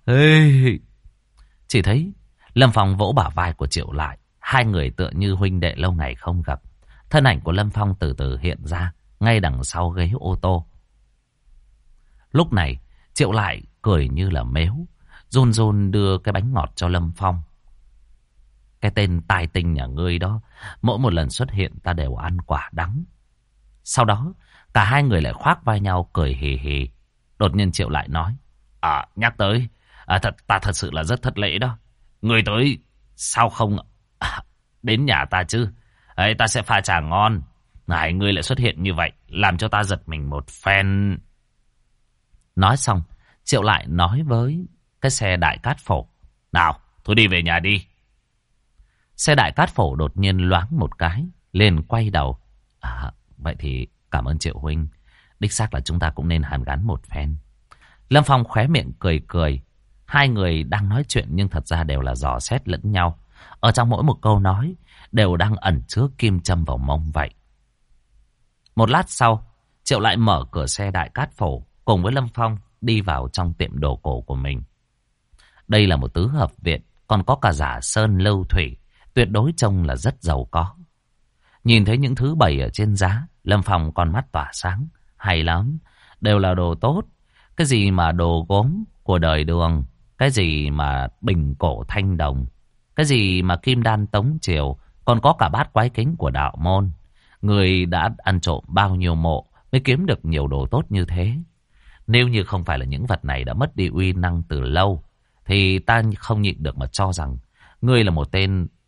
Chỉ thấy Lâm Phong vỗ bả vai của Triệu Lại. Hai người tựa như huynh đệ lâu ngày không gặp. Thân ảnh của Lâm Phong từ từ hiện ra ngay đằng sau ghế ô tô. Lúc này Triệu Lại cười như là mếu, run run đưa cái bánh ngọt cho Lâm Phong. Cái tên tài tinh nhà ngươi đó, mỗi một lần xuất hiện ta đều ăn quả đắng. Sau đó cả hai người lại khoác vai nhau cười hì hì. Đột nhiên Triệu Lại nói: nhắc tới, ta thật sự là rất thất lễ đó. Người tới sao không đến nhà ta chứ? Ta sẽ pha trà ngon. Này, ngươi lại xuất hiện như vậy, làm cho ta giật mình một phen. Nói xong, Triệu Lại nói với cái xe đại cát phổ: nào, thôi đi về nhà đi. Xe đại cát phổ đột nhiên loáng một cái, liền quay đầu. Vậy thì cảm ơn Triệu huynh. Đích xác là chúng ta cũng nên hàn gắn một phen. Lâm Phong khóe miệng cười cười. Hai người đang nói chuyện nhưng thật ra đều là dò xét lẫn nhau. Ở trong mỗi một câu nói đều đang ẩn chứa kim châm vào mông vậy. Một lát sau, Triệu Lại mở cửa xe đại cát phổ, cùng với Lâm Phong đi vào trong tiệm đồ cổ của mình. Đây là một tứ hợp viện, còn có cả giả sơn lưu thủy, tuyệt đối trông là rất giàu có. Nhìn thấy những thứ bày ở trên giá, Lâm Phong con mắt tỏa sáng. Hay lắm, đều là đồ tốt. Cái gì mà đồ gốm của đời Đường, cái gì mà bình cổ thanh đồng, cái gì mà kim đan tống triều, còn có cả bát quái kính của đạo môn. Người đã ăn trộm bao nhiêu mộ mới kiếm được nhiều đồ tốt như thế. Nếu như không phải là những vật này đã mất đi uy năng từ lâu, thì ta không nhịn được mà cho rằng ngươi là một tên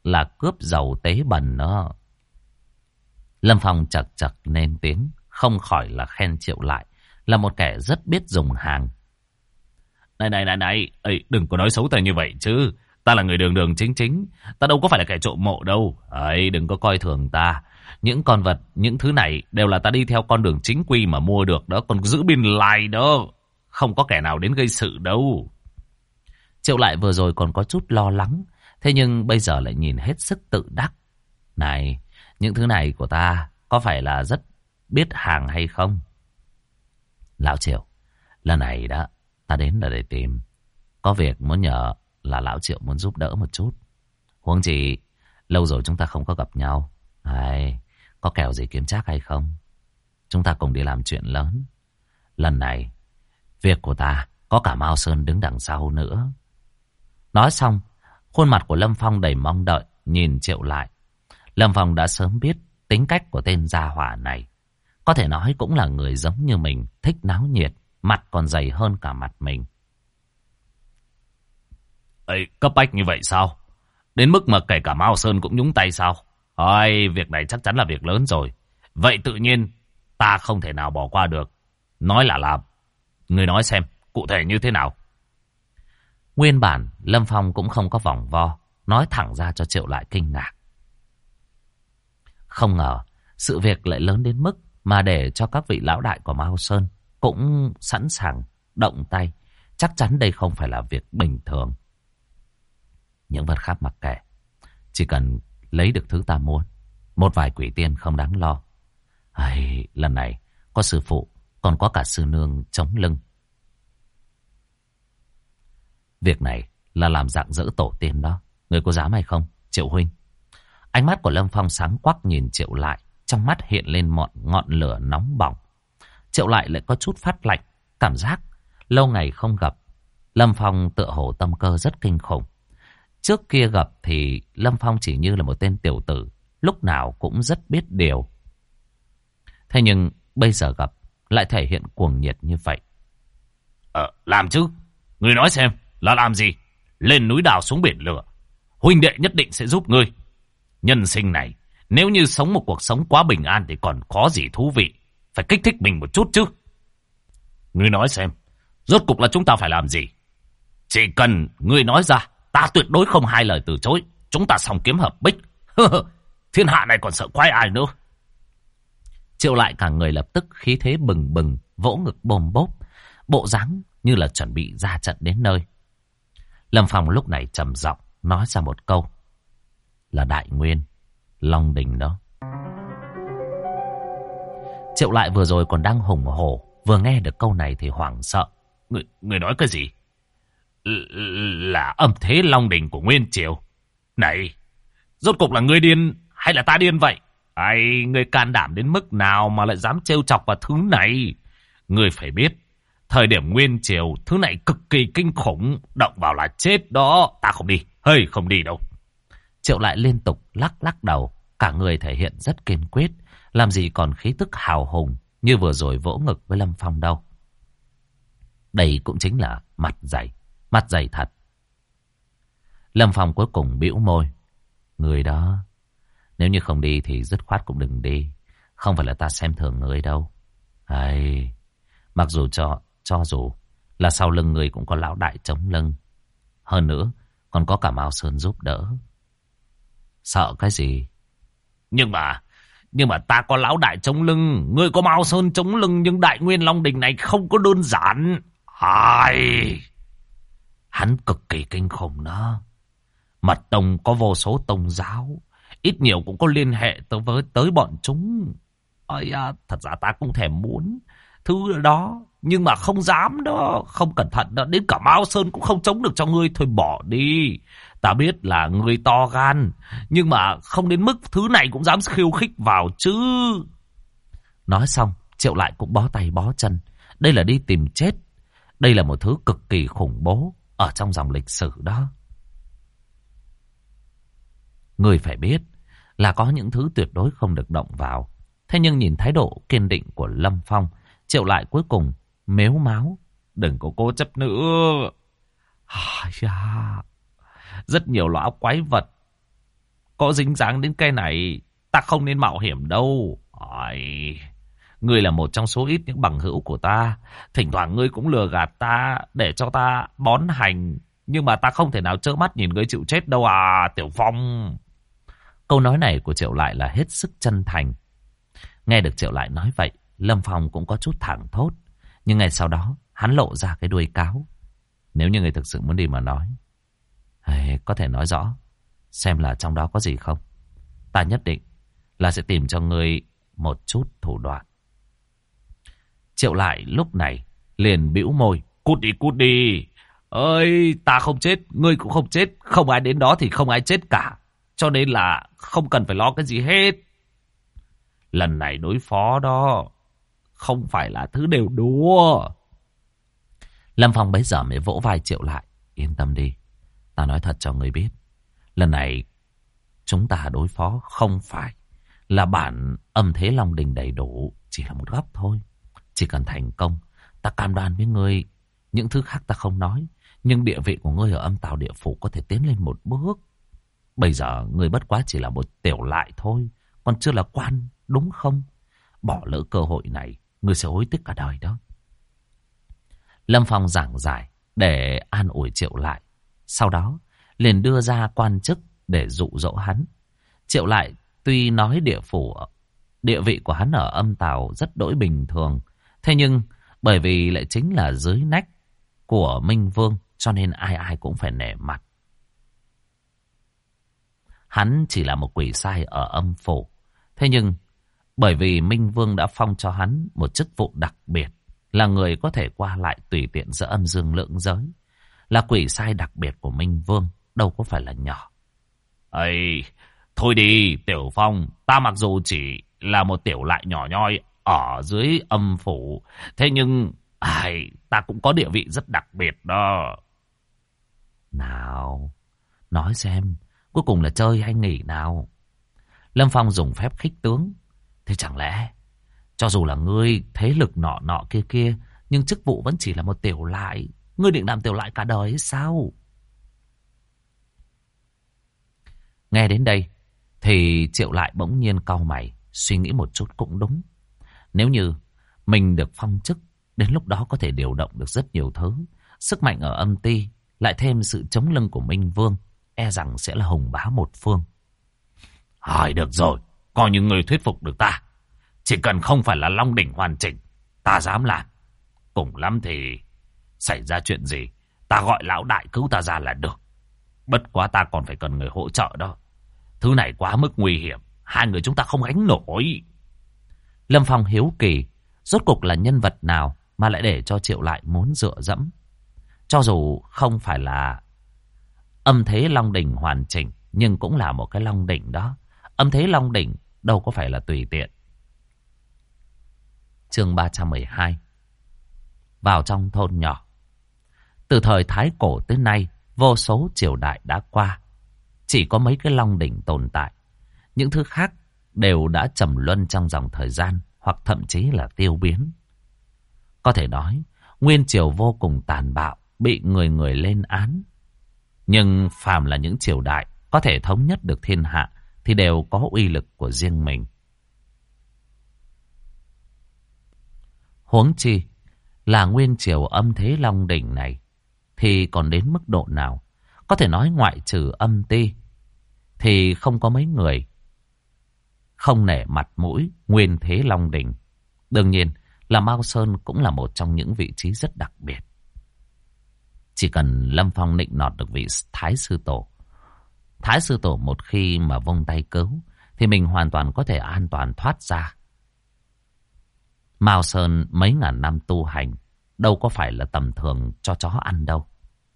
là cướp giàu tế bần đó. Lâm Phong chật chật lên tiếng, không khỏi là khen Triệu Lại là một kẻ rất biết dùng hàng. Này, ê, đừng có nói xấu ta như vậy chứ. Ta là người đường đường chính chính, ta đâu có phải là kẻ trộm mộ đâu. Ấy, đừng có coi thường ta. Những con vật, những thứ này đều là ta đi theo con đường chính quy mà mua được đó. Còn giữ biên lai đó, không có kẻ nào đến gây sự đâu. Triệu Lại vừa rồi còn có chút lo lắng, thế nhưng bây giờ lại nhìn hết sức tự đắc. Này, những thứ này của ta có phải là rất biết hàng hay không? Lão Triệu, lần này đó ta đến là để tìm. Có việc muốn nhờ là Lão Triệu muốn giúp đỡ một chút. Huống chi lâu rồi chúng ta không có gặp nhau. Hay, có kèo gì kiếm trác hay không? Chúng ta cùng đi làm chuyện lớn. Lần này việc của ta có cả Mao Sơn đứng đằng sau nữa. Nói xong, khuôn mặt của Lâm Phong đầy mong đợi nhìn Triệu Lại. Lâm Phong đã sớm biết tính cách của tên gia hỏa này. Có thể nói cũng là người giống như mình, thích náo nhiệt, mặt còn dày hơn cả mặt mình. Ê, cấp bách như vậy sao? Đến mức mà kể cả Mao Sơn cũng nhúng tay sao? Ôi, việc này chắc chắn là việc lớn rồi. Vậy tự nhiên ta không thể nào bỏ qua được. Nói là làm. Người nói xem, cụ thể như thế nào? Nguyên bản, Lâm Phong cũng không có vòng vo, nói thẳng ra cho Triệu Lại kinh ngạc. Không ngờ, sự việc lại lớn đến mức mà để cho các vị lão đại của Mao Sơn cũng sẵn sàng động tay. Chắc chắn đây không phải là việc bình thường. Những vật khác mặc kệ, chỉ cần lấy được thứ ta muốn, một vài quỷ tiên không đáng lo. Ai, lần này có sư phụ, còn có cả sư nương chống lưng. Việc này là làm rạng rỡ tổ tiên đó. Người có dám hay không, Triệu huynh? Ánh mắt của Lâm Phong sáng quắc nhìn Triệu Lại, trong mắt hiện lên một ngọn lửa nóng bỏng. Triệu Lại lại có chút phát lạnh, cảm giác lâu ngày không gặp. Lâm Phong tựa hồ tâm cơ rất kinh khủng. Trước kia gặp thì Lâm Phong chỉ như là một tên tiểu tử, lúc nào cũng rất biết điều. Thế nhưng bây giờ gặp lại thể hiện cuồng nhiệt như vậy. Làm chứ. Ngươi nói xem là làm gì? Lên núi đào xuống biển lửa. Huynh đệ nhất định sẽ giúp ngươi. Nhân sinh này, nếu như sống một cuộc sống quá bình an thì còn có gì thú vị. Phải kích thích mình một chút chứ. Ngươi nói xem, rốt cục là chúng ta phải làm gì? Chỉ cần ngươi nói ra, ta tuyệt đối không hai lời từ chối. Chúng ta song kiếm hợp bích. Thiên hạ này còn sợ quái ai nữa. Triệu Lại cả người lập tức khí thế bừng bừng, vỗ ngực bôm bốp, bộ dáng như là chuẩn bị ra trận đến nơi. Lâm Phong lúc này trầm giọng nói ra một câu. Là Đại Nguyên, Long Đình đó. Triệu Lại vừa rồi còn đang hùng hổ, vừa nghe được câu này thì hoảng sợ. Người nói cái gì? Là âm thế Long Đình của Nguyên Triều. Này, rốt cục là ngươi điên hay là ta điên vậy? Ai, ngươi can đảm đến mức nào mà lại dám trêu chọc vào thứ này? Ngươi phải biết, thời điểm Nguyên Triều, thứ này cực kỳ kinh khủng, động vào là chết đó. Ta không đi, không đi đâu. Triệu Lại liên tục lắc đầu, cả người thể hiện rất kiên quyết, làm gì còn khí tức hào hùng như vừa rồi vỗ ngực với Lâm Phong đâu. Đây cũng chính là mặt dày thật. Lâm Phong cuối cùng bĩu môi. Người đó, nếu như không đi thì dứt khoát cũng đừng đi. Không phải là ta xem thường người đâu. Ai, mặc dù cho dù là sau lưng người cũng có lão đại chống lưng. Hơn nữa, còn có cả Mao Sơn giúp đỡ. Sợ cái gì? Nhưng mà ta có lão đại chống lưng, ngươi có Mao Sơn chống lưng, nhưng Đại Nguyên Long Đình này không có đơn giản. Ai, hắn cực kỳ kinh khủng đó. Mật tông có vô số tông giáo, ít nhiều cũng có liên hệ tới bọn chúng. Ôi à, thật ra ta cũng thèm muốn thứ đó, nhưng mà không dám đó, không cẩn thận đó, đến cả Mao Sơn cũng không chống được cho ngươi, thôi bỏ đi. Ta biết là ngươi to gan, nhưng mà không đến mức thứ này cũng dám khiêu khích vào chứ. Nói xong, Triệu Lại cũng bó tay bó chân. Đây là đi tìm chết. Đây là một thứ cực kỳ khủng bố ở trong dòng lịch sử đó. Ngươi phải biết là có những thứ tuyệt đối không được động vào. Thế nhưng nhìn thái độ kiên định của Lâm Phong, Triệu Lại cuối cùng mếu máo. Đừng có cố chấp nữa. Rất nhiều lão quái vật có dính dáng đến cái này, ta không nên mạo hiểm đâu. Ôi, ngươi là một trong số ít những bằng hữu của ta. Thỉnh thoảng ngươi cũng lừa gạt ta để cho ta bón hành. Nhưng mà ta không thể nào trơ mắt nhìn ngươi chịu chết đâu à, Tiểu Phong. Câu nói này của Triệu Lại là hết sức chân thành. Nghe được Triệu Lại nói vậy, Lâm Phong cũng có chút thảng thốt. Nhưng ngay sau đó, hắn lộ ra cái đuôi cáo. Nếu như người thực sự muốn đi mà nói, có thể nói rõ, xem là trong đó có gì không. Ta nhất định là sẽ tìm cho ngươi một chút thủ đoạn. Triệu Lại lúc này liền bĩu môi. Cút đi, cút đi. Ơi, ta không chết, ngươi cũng không chết. Không ai đến đó thì không ai chết cả. Cho nên là không cần phải lo cái gì hết. Lần này đối phó đó không phải là thứ đều đùa. Lâm Phong bấy giờ mới vỗ vai Triệu Lại. Yên tâm đi, ta nói thật cho ngươi biết, lần này chúng ta đối phó không phải là bản âm thế Long Đình đầy đủ, chỉ là một góc thôi. Chỉ cần thành công, ta cam đoan với ngươi, những thứ khác ta không nói, nhưng địa vị của ngươi ở Âm Tào Địa Phủ có thể tiến lên một bước. Bây giờ ngươi bất quá chỉ là một tiểu lại thôi, còn chưa là quan, đúng không? Bỏ lỡ cơ hội này, ngươi sẽ hối tiếc cả đời đó. Lâm Phong giảng giải để an ủi Triệu Lại. Sau đó liền đưa ra quan chức để dụ dỗ hắn. Triệu Lại tuy nói địa vị của hắn ở Âm Tào rất đỗi bình thường, thế nhưng bởi vì lại chính là dưới nách của Minh Vương, cho nên ai ai cũng phải nể mặt. Hắn chỉ là một quỷ sai ở âm phủ, thế nhưng bởi vì Minh Vương đã phong cho hắn một chức vụ đặc biệt, là người có thể qua lại tùy tiện giữa âm dương lượng giới, là quỷ sai đặc biệt của Minh Vương, đâu có phải là nhỏ. Ây, thôi đi Tiểu Phong, ta mặc dù chỉ là một tiểu lại nhỏ nhoi ở dưới âm phủ, thế nhưng ta cũng có địa vị rất đặc biệt đó. Nào, nói xem, cuối cùng là chơi hay nghỉ nào? Lâm Phong dùng phép khích tướng. Thế chẳng lẽ, cho dù là ngươi thế lực nọ kia kia, nhưng chức vụ vẫn chỉ là một tiểu lại. Ngươi định làm tiểu lại cả đời hay sao? Nghe đến đây, thì Triệu Lại bỗng nhiên cau mày, suy nghĩ một chút cũng đúng. Nếu như mình được phong chức, đến lúc đó có thể điều động được rất nhiều thứ. Sức mạnh ở âm ti, lại thêm sự chống lưng của Minh Vương, e rằng sẽ là hùng bá một phương. Được rồi, coi như người thuyết phục được ta. Chỉ cần không phải là Long Đỉnh hoàn chỉnh, ta dám làm. Cùng lắm thì xảy ra chuyện gì, ta gọi lão đại cứu ta ra là được. Bất quá ta còn phải cần người hỗ trợ đó. Thứ này quá mức nguy hiểm, hai người chúng ta không gánh nổi. Lâm Phong hiếu kỳ, rốt cục là nhân vật nào mà lại để cho Triệu Lại muốn dựa dẫm. Cho dù không phải là âm thế Long Đỉnh hoàn chỉnh, nhưng cũng là một cái Long Đỉnh đó. Âm thế Long Đỉnh đâu có phải là tùy tiện. Chương 312. Vào trong thôn nhỏ. Từ thời Thái Cổ tới nay, vô số triều đại đã qua. Chỉ có mấy cái Long Đỉnh tồn tại. Những thứ khác đều đã trầm luân trong dòng thời gian, hoặc thậm chí là tiêu biến. Có thể nói, Nguyên Triều vô cùng tàn bạo, bị người người lên án. Nhưng phàm là những triều đại có thể thống nhất được thiên hạ, thì đều có uy lực của riêng mình. Huống chi là Nguyên Triều âm thế Long Đỉnh này, thì còn đến mức độ nào? Có thể nói ngoại trừ âm ti, thì không có mấy người không nể mặt mũi Nguyên thế Long Đỉnh. Đương nhiên là Mao Sơn cũng là một trong những vị trí rất đặc biệt. Chỉ cần Lâm Phong nịnh nọt được vị Thái Sư Tổ, Thái Sư Tổ một khi mà vung tay cứu, thì mình hoàn toàn có thể an toàn thoát ra. Mao Sơn mấy ngàn năm tu hành, đâu có phải là tầm thường cho chó ăn đâu.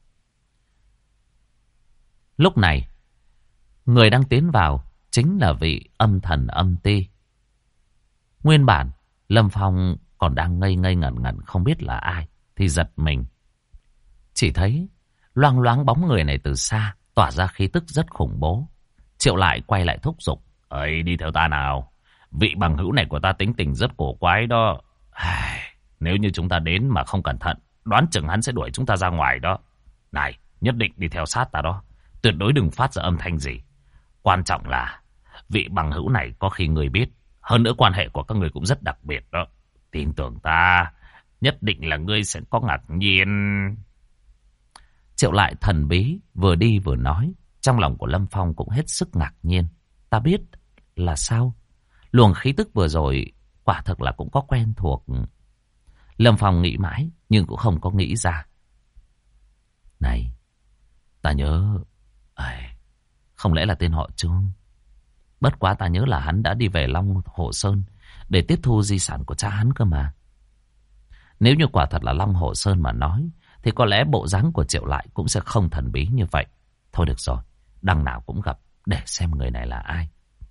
Lúc này, người đang tiến vào chính là vị âm thần âm ti. Nguyên bản, Lâm Phong còn đang ngây ngây ngẩn ngẩn không biết là ai, thì giật mình. Chỉ thấy loang loáng bóng người này từ xa, tỏa ra khí tức rất khủng bố. Triệu Lại quay lại thúc giục. Ấy, đi theo ta nào. Vị bằng hữu này của ta tính tình rất cổ quái đó. Nếu như chúng ta đến mà không cẩn thận, đoán chừng hắn sẽ đuổi chúng ta ra ngoài đó. Này, nhất định đi theo sát ta đó. Tuyệt đối đừng phát ra âm thanh gì. Quan trọng là vị bằng hữu này có khi người biết. Hơn nữa quan hệ của các người cũng rất đặc biệt đó. Tin tưởng ta, nhất định là ngươi sẽ có ngạc nhiên. Triệu Lại thần bí vừa đi vừa nói. Trong lòng của Lâm Phong cũng hết sức ngạc nhiên. Ta biết là sao? Luồng khí tức vừa rồi quả thực là cũng có quen thuộc. Lâm Phong nghĩ mãi nhưng cũng không có nghĩ ra. Này, ta nhớ... không lẽ là tên họ Trương? Bất quá ta nhớ là hắn đã đi về Long Hồ Sơn để tiếp thu di sản của cha hắn cơ mà. Nếu như quả thật là Long Hồ Sơn mà nói, thì có lẽ bộ dáng của Triệu Lại cũng sẽ không thần bí như vậy. Thôi được rồi, đằng nào cũng gặp, để xem người này là ai.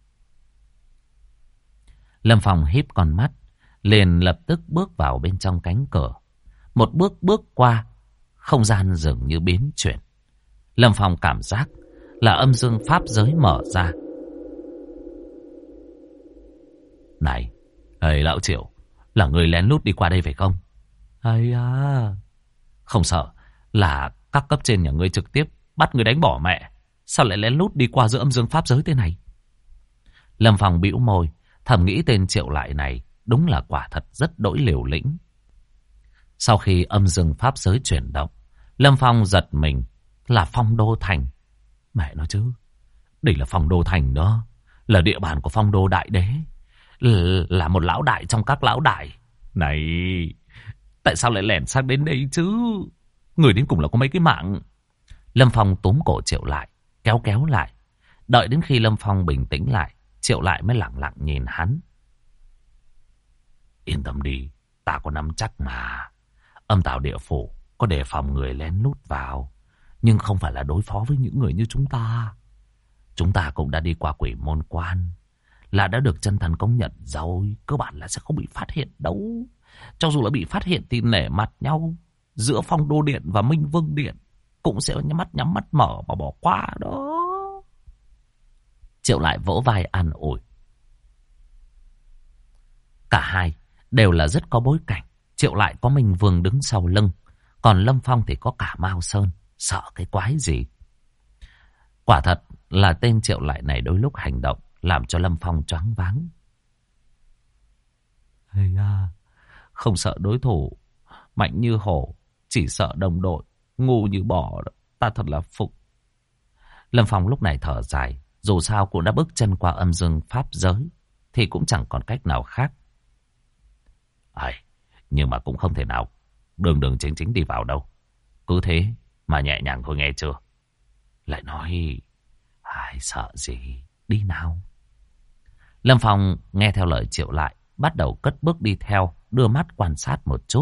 Lâm Phong híp con mắt, liền lập tức bước vào bên trong cánh cửa. Một bước qua, không gian dường như biến chuyển. Lâm Phong cảm giác là âm dương pháp giới mở ra. Này, lão Triệu, là người lén lút đi qua đây phải không? Không sợ là các cấp trên nhà ngươi trực tiếp bắt ngươi đánh bỏ mẹ. Sao lại lén lút đi qua giữa âm dương pháp giới thế này? Lâm Phong bĩu môi, thầm nghĩ tên Triệu Lại này đúng là quả thật rất đỗi liều lĩnh. Sau khi âm dương pháp giới chuyển động, Lâm Phong giật mình, là Phong Đô Thành. Mẹ nói chứ, đây là Phong Đô Thành đó, là địa bàn của Phong Đô Đại Đế, là một lão đại trong các lão đại. Này, tại sao lại lẻn sang đến đây chứ? Người đến cùng là có mấy cái mạng. Lâm Phong túm cổ Triệu Lại, kéo lại. Đợi đến khi Lâm Phong bình tĩnh lại, Triệu Lại mới lặng lặng nhìn hắn. Yên tâm đi, ta có nắm chắc mà. Âm Tào Địa Phủ có đề phòng người lén lút vào, nhưng không phải là đối phó với những người như chúng ta. Chúng ta cũng đã đi qua Quỷ Môn Quan, là đã được chân thần công nhận rồi, cơ bản là sẽ không bị phát hiện đâu. Cho dù là bị phát hiện thì nể mặt nhau giữa Phong Đô Điện và Minh Vương Điện cũng sẽ nhắm mắt mở mà bỏ qua đó. Triệu Lại vỗ vai an ủi. Cả hai đều là rất có bối cảnh. Triệu Lại có Minh Vương đứng sau lưng, còn Lâm Phong thì có cả Mao Sơn. Sợ cái quái gì? Quả thật là tên Triệu Lại này đôi lúc hành động làm cho Lâm Phong choáng váng. Không sợ đối thủ mạnh như hổ, chỉ sợ đồng đội ngu như bò. Ta thật là phục. Lâm Phong lúc này thở dài. Dù sao cũng đã bước chân qua âm dương pháp giới, thì cũng chẳng còn cách nào khác. Nhưng mà cũng không thể nào đường chính đi vào đâu. Cứ thế mà nhẹ nhàng thôi nghe chưa? Lại nói sợ gì? Đi nào. Lâm Phong nghe theo lời Triệu Lại, bắt đầu cất bước đi theo, đưa mắt quan sát một chút.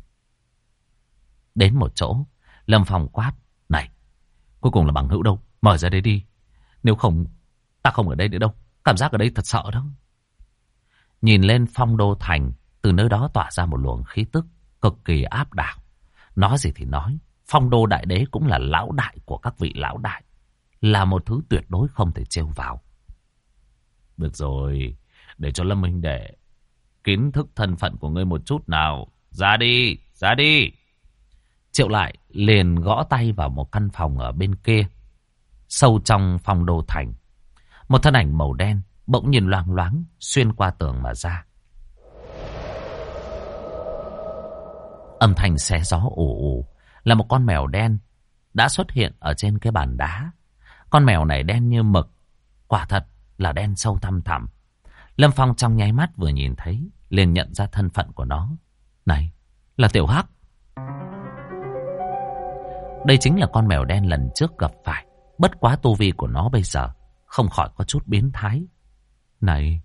Đến một chỗ, Lâm Phong quát. Này, cuối cùng là bằng hữu đâu? Mở ra đây đi. Nếu không, ta không ở đây nữa đâu. Cảm giác ở đây thật sợ đó. Nhìn lên Phong Đô Thành, từ nơi đó tỏa ra một luồng khí tức cực kỳ áp đảo. Nói gì thì nói, Phong Đô Đại Đế cũng là lão đại của các vị lão đại, là một thứ tuyệt đối không thể trêu vào. Được rồi, để cho Lâm huynh đệ kiến thức thân phận của ngươi một chút nào. Ra đi, ra đi. Triệu Lại liền gõ tay vào một căn phòng ở bên kia. Sâu trong Phong Đô Thành, một thân ảnh màu đen bỗng nhiên loang loáng xuyên qua tường mà ra. Âm thanh xé gió ù ù, là một con mèo đen đã xuất hiện ở trên cái bàn đá. Con mèo này đen như mực, quả thật là đen sâu thăm thẳm. Lâm Phong trong nháy mắt vừa nhìn thấy, liền nhận ra thân phận của nó. Này, là Tiểu Hắc. Đây chính là con mèo đen lần trước gặp phải. Bất quá tu vi của nó bây giờ không khỏi có chút biến thái. Này,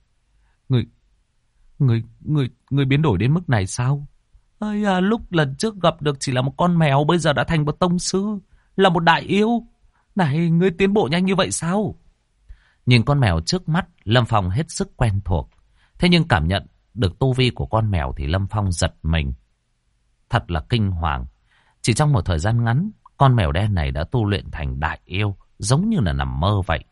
người biến đổi đến mức này sao? Lúc lần trước gặp được chỉ là một con mèo, bây giờ đã thành một tông sư, là một đại yêu. Này, ngươi tiến bộ nhanh như vậy sao? Nhìn con mèo trước mắt, Lâm Phong hết sức quen thuộc. Thế nhưng cảm nhận được tu vi của con mèo thì Lâm Phong giật mình. Thật là kinh hoàng. Chỉ trong một thời gian ngắn, con mèo đen này đã tu luyện thành đại yêu, giống như là nằm mơ vậy.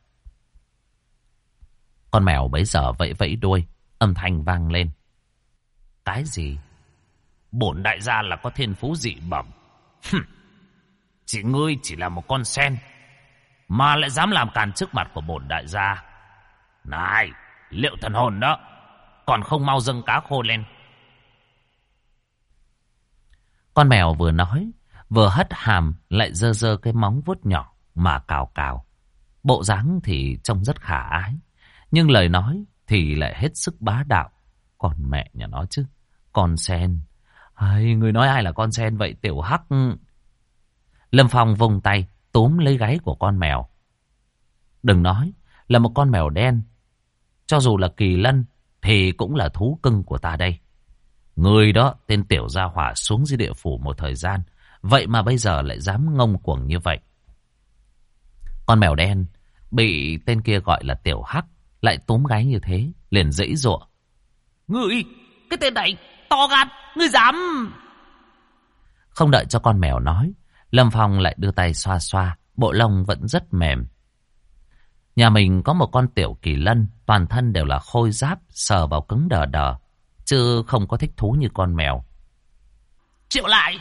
Con mèo bấy giờ vẫy vẫy đuôi, âm thanh vang lên. Cái gì? Bổn đại gia là có thiên phú dị bẩm. Ngươi chỉ là một con sen, mà lại dám làm càn trước mặt của bổn đại gia. Này, liệu thần hồn đó, còn không mau dâng cá khô lên. Con mèo vừa nói, vừa hất hàm lại giơ giơ cái móng vuốt nhỏ mà cào cào. Bộ dáng thì trông rất khả ái, nhưng lời nói thì lại hết sức bá đạo. Con mẹ nhà nó chứ, con sen. Ai, người nói ai là con sen vậy tiểu hắc? Lâm Phong vung tay túm lấy gáy của con mèo. Đừng nói là một con mèo đen, cho dù là kỳ lân thì cũng là thú cưng của ta đây. Người đó tên tiểu gia hỏa xuống dưới địa phủ một thời gian, vậy mà bây giờ lại dám ngông cuồng như vậy. Con mèo đen bị tên kia gọi là tiểu hắc lại túm gáy như thế, liền giãy giụa. Ngươi, cái tên này to gan, ngươi dám... Không đợi cho con mèo nói, Lâm Phong lại đưa tay xoa xoa, bộ lông vẫn rất mềm. Nhà mình có một con tiểu kỳ lân, toàn thân đều là khôi giáp, sờ vào cứng đờ đờ, chứ không có thích thú như con mèo. Chịu lại,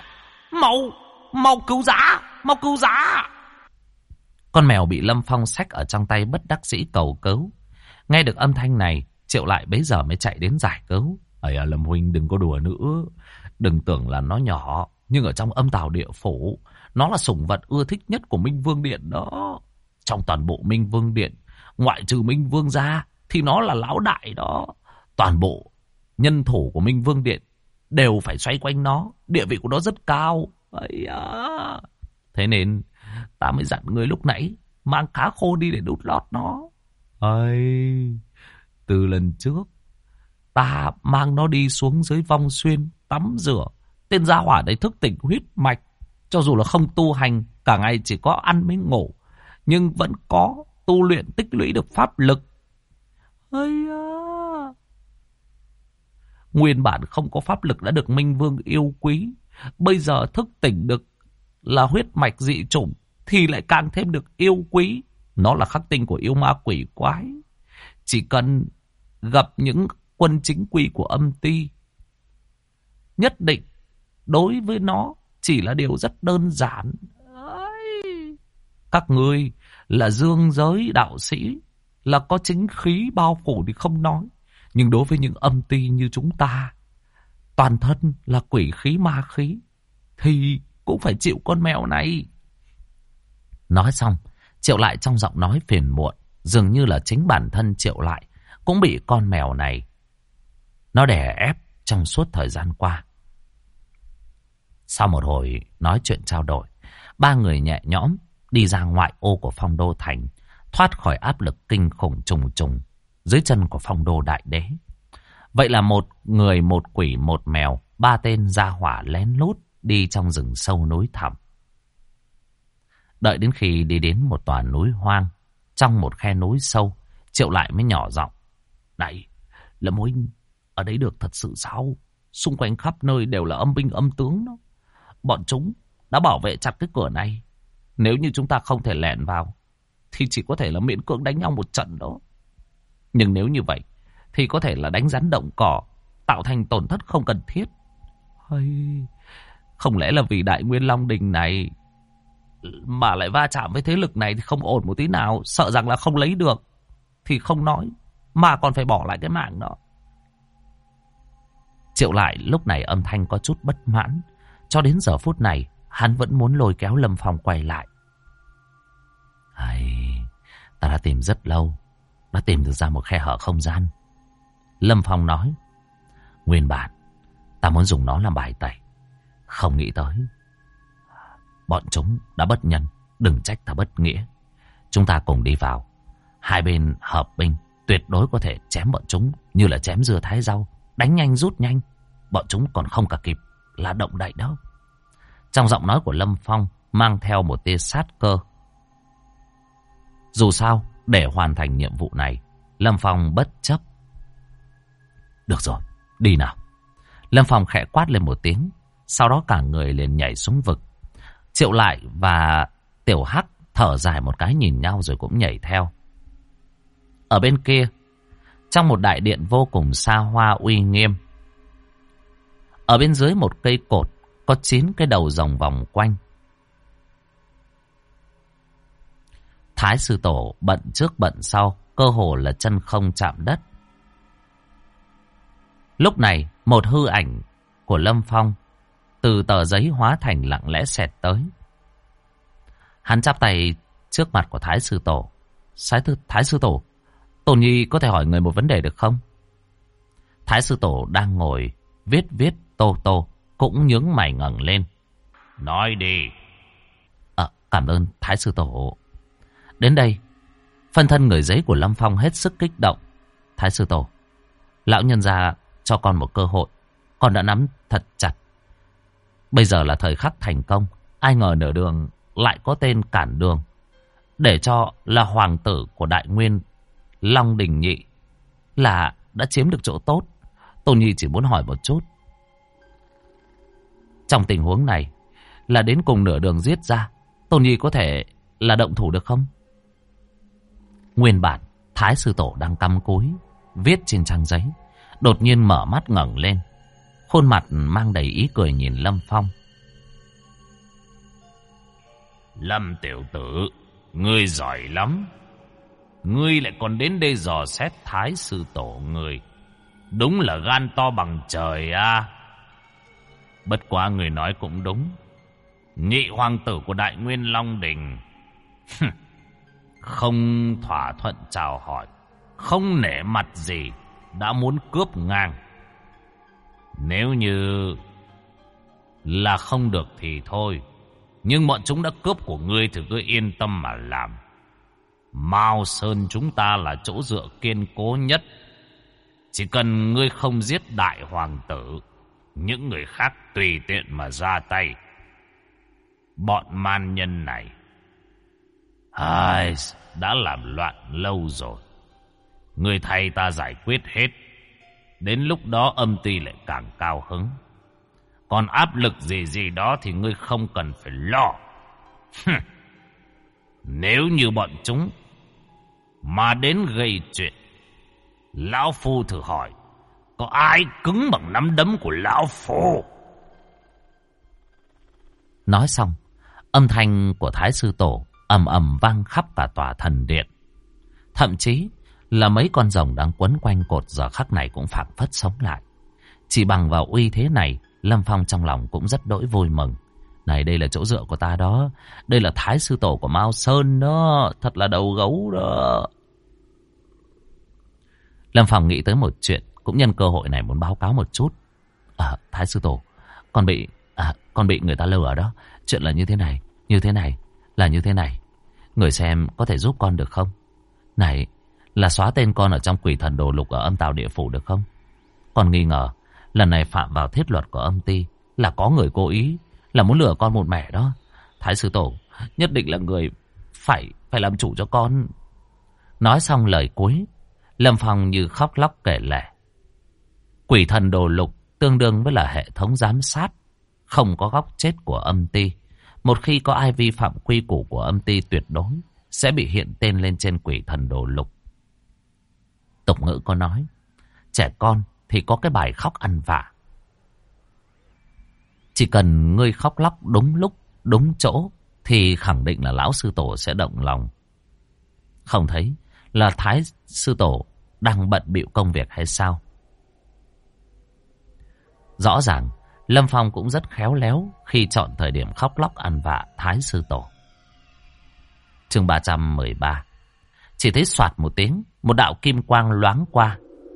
mau cứu giá, mau cứu giá. Con mèo bị Lâm Phong xách ở trong tay bất đắc dĩ cầu cứu. Nghe được âm thanh này, Triệu Lại bấy giờ mới chạy đến giải cứu. Ây à, Lâm huynh đừng có đùa nữa. Đừng tưởng là nó nhỏ, nhưng ở trong âm tào địa phủ, nó là sủng vật ưa thích nhất của Minh Vương Điện đó. Trong toàn bộ Minh Vương Điện, ngoại trừ Minh Vương ra, thì nó là lão đại đó. Toàn bộ nhân thủ của Minh Vương Điện đều phải xoay quanh nó. Địa vị của nó rất cao. Ây à. Thế nên ta mới dặn người lúc nãy mang cá khô đi để đút lót nó. Ây, từ lần trước ta mang nó đi xuống dưới Vong Xuyên tắm rửa, tên gia hỏa đấy thức tỉnh huyết mạch. Cho dù là không tu hành, cả ngày chỉ có ăn mới ngủ, nhưng vẫn có tu luyện tích lũy được pháp lực. Ây à. Nguyên bản không có pháp lực đã được Minh Vương yêu quý, bây giờ thức tỉnh được là huyết mạch dị chủng thì lại càng thêm được yêu quý. Nó là khắc tinh của yêu ma quỷ quái. Chỉ cần gặp những quân chính quy của âm ty, nhất định đối với nó chỉ là điều rất đơn giản. Các ngươi là dương giới đạo sĩ, là có chính khí bao phủ thì không nói, nhưng đối với những âm ty như chúng ta, toàn thân là quỷ khí ma khí, thì cũng phải chịu con mèo này. Nói xong, Triệu Lại trong giọng nói phiền muộn, dường như là chính bản thân Triệu Lại cũng bị con mèo này nó đè ép trong suốt thời gian qua. Sau một hồi nói chuyện trao đổi, ba người nhẹ nhõm đi ra ngoại ô của Phong Đô Thành, thoát khỏi áp lực kinh khủng trùng trùng dưới chân của Phong Đô Đại Đế. Vậy là một người, một quỷ, một mèo, ba tên gia hỏa lén lút đi trong rừng sâu núi thẳm. Đợi đến khi đi đến một tòa núi hoang, trong một khe núi sâu, Triệu Lại mới nhỏ giọng. Này, Lâm huynh, ở đấy được thật sự sao? Xung quanh khắp nơi đều là âm binh âm tướng đó. Bọn chúng đã bảo vệ chặt cái cửa này. Nếu như chúng ta không thể lẻn vào, thì chỉ có thể là miễn cưỡng đánh nhau một trận đó. Nhưng nếu như vậy, thì có thể là đánh rắn động cỏ, tạo thành tổn thất không cần thiết. Hay... không lẽ là vì Đại Nguyên Long Đình này mà lại va chạm với thế lực này thì không ổn một tí nào, sợ rằng là không lấy được thì không nói, mà còn phải bỏ lại cái mạng đó. Triệu Lại lúc này âm thanh có chút bất mãn. Cho đến giờ phút này, hắn vẫn muốn lôi kéo Lâm Phong quay lại. Ta đã tìm rất lâu, đã tìm được ra một khe hở không gian. Lâm Phong nói. Nguyên bản ta muốn dùng nó làm bài tẩy, không nghĩ tới bọn chúng đã bất nhân. Đừng trách ta bất nghĩa. Chúng ta cùng đi vào, hai bên hợp binh, tuyệt đối có thể chém bọn chúng như là chém dưa thái rau, đánh nhanh rút nhanh. Bọn chúng còn không cả kịp là động đậy đâu. Trong giọng nói của Lâm Phong mang theo một tia sát cơ. Dù sao, để hoàn thành nhiệm vụ này, Lâm Phong bất chấp. Được rồi, đi nào. Lâm Phong khẽ quát lên một tiếng, sau đó cả người liền nhảy xuống vực. Triệu Lại và Tiểu Hắc thở dài một cái nhìn nhau rồi cũng nhảy theo. Ở bên kia, trong một đại điện vô cùng xa hoa uy nghiêm, ở bên dưới một cây cột có 9 cái đầu rồng vòng quanh. Thái sư tổ bận trước bận sau, cơ hồ là chân không chạm đất. Lúc này, một hư ảnh của Lâm Phong từ tờ giấy hóa thành lặng lẽ xẹt tới. Hắn chắp tay trước mặt của Thái sư tổ. Thái sư tổ, Tôn Nhi có thể hỏi người một vấn đề được không? Thái sư tổ đang ngồi viết tô tô, cũng nhướng mày ngẩng lên. Nói đi. Cảm ơn Thái sư tổ. Đến đây, phân thân người giấy của Lâm Phong hết sức kích động. Thái sư tổ, lão nhân gia cho con một cơ hội, con đã nắm thật chặt. Bây giờ là thời khắc thành công, ai ngờ nửa đường lại có tên cản đường, để cho là hoàng tử của Đại Nguyên Long Đình Nhị là đã chiếm được chỗ tốt. Tôn Nhi chỉ muốn hỏi một chút, trong tình huống này là đến cùng nửa đường giết ra, Tôn Nhi có thể là động thủ được không? Nguyên bản Thái sư tổ đang cắm cúi viết trên trang giấy, đột nhiên mở mắt ngẩng lên, khuôn mặt mang đầy ý cười nhìn Lâm Phong. Lâm tiểu tử, ngươi giỏi lắm. Ngươi lại còn đến đây dò xét Thái sư tổ ngươi. Đúng là gan to bằng trời à. Bất quá người nói cũng đúng. Nhị hoàng tử của Đại Nguyên Long Đình không thỏa thuận chào hỏi, không nể mặt gì, đã muốn cướp ngang. Nếu như là không được thì thôi, nhưng bọn chúng đã cướp của ngươi thì cứ yên tâm mà làm. Mao Sơn chúng ta là chỗ dựa kiên cố nhất. Chỉ cần ngươi không giết đại hoàng tử, những người khác tùy tiện mà ra tay. Bọn man nhân này đã làm loạn lâu rồi. Ngươi thay ta giải quyết hết. Đến lúc đó âm ty lại càng cao hứng. Còn áp lực gì đó thì ngươi không cần phải lo. Nếu như bọn chúng mà đến gây chuyện, lão phu thử hỏi, có ai cứng bằng nắm đấm của lão phu? Nói xong, âm thanh của Thái sư tổ ầm ầm vang khắp cả tòa thần điện. Thậm chí là mấy con rồng đang quấn quanh cột giờ khắc này cũng phảng phất sống lại. Chỉ bằng vào uy thế này, Lâm Phong trong lòng cũng rất đỗi vui mừng. Này, đây là chỗ dựa của ta đó. Đây là Thái sư tổ của Mao Sơn đó. Thật là đầu gấu đó. Lâm Phong nghĩ tới một chuyện, cũng nhân cơ hội này muốn báo cáo một chút. Thái sư tổ, con bị người ta lừa đó. Chuyện là như thế này, là như thế này. Người xem có thể giúp con được không? Này, là xóa tên con ở trong quỷ thần đồ lục ở âm tào địa phủ được không? Con nghi ngờ lần này phạm vào thiết luật của âm ty, là có người cố ý, là muốn lừa con một mẻ đó. Thái sư tổ nhất định là người phải làm chủ cho con. Nói xong lời cuối, Lâm Phong như khóc lóc kể lể. Quỷ thần đồ lục tương đương với là hệ thống giám sát, không có góc chết của âm ty. Một khi có ai vi phạm quy củ của âm ty, tuyệt đối sẽ bị hiện tên lên trên quỷ thần đồ lục. Tục ngữ có nói, trẻ con thì có cái bài khóc ăn vạ. Chỉ cần ngươi khóc lóc đúng lúc, đúng chỗ, thì khẳng định là lão sư tổ sẽ động lòng. Không thấy là Thái sư tổ đang bận bịu công việc hay sao? Rõ ràng Lâm Phong cũng rất khéo léo khi chọn thời điểm khóc lóc ăn vạ Thái sư tổ. Chương 313. Chỉ thấy soạt một tiếng, một đạo kim quang loáng qua.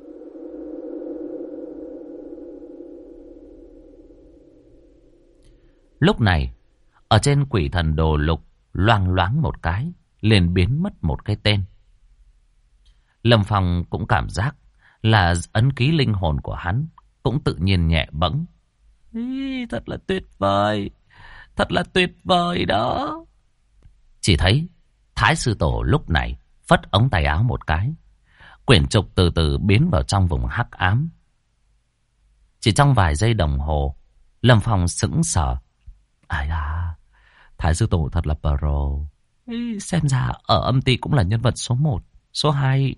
Lúc này, ở trên quỷ thần đồ lục loang loáng một cái, liền biến mất một cái tên. Lâm Phong cũng cảm giác là ấn ký linh hồn của hắn cũng tự nhiên nhẹ bẫng. Thật là tuyệt vời đó. Chỉ thấy Thái sư tổ lúc này phất ống tay áo một cái, quyển trục từ từ biến vào trong vùng hắc ám. Chỉ trong vài giây đồng hồ, Lâm Phong sững sờ. Thái sư tổ thật là pro. Xem ra ở âm ty cũng là nhân vật số 1, số 2.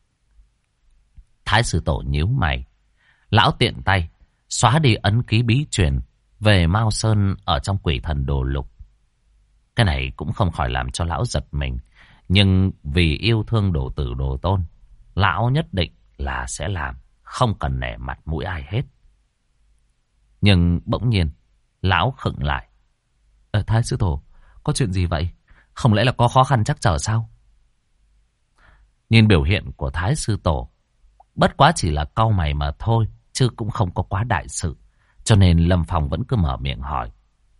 Thái sư tổ nhíu mày. Lão tiện tay xóa đi ấn ký bí truyền về Mao Sơn ở trong quỷ thần đồ lục. Cái này cũng không khỏi làm cho lão giật mình. Nhưng vì yêu thương đồ tử đồ tôn, lão nhất định là sẽ làm, không cần nể mặt mũi ai hết. Nhưng bỗng nhiên, lão khựng lại. Thái sư tổ, có chuyện gì vậy? Không lẽ là có khó khăn trắc trở sao? Nhìn biểu hiện của Thái sư tổ, bất quá chỉ là cau mày mà thôi, chứ cũng không có quá đại sự. Cho nên Lâm Phong vẫn cứ mở miệng hỏi.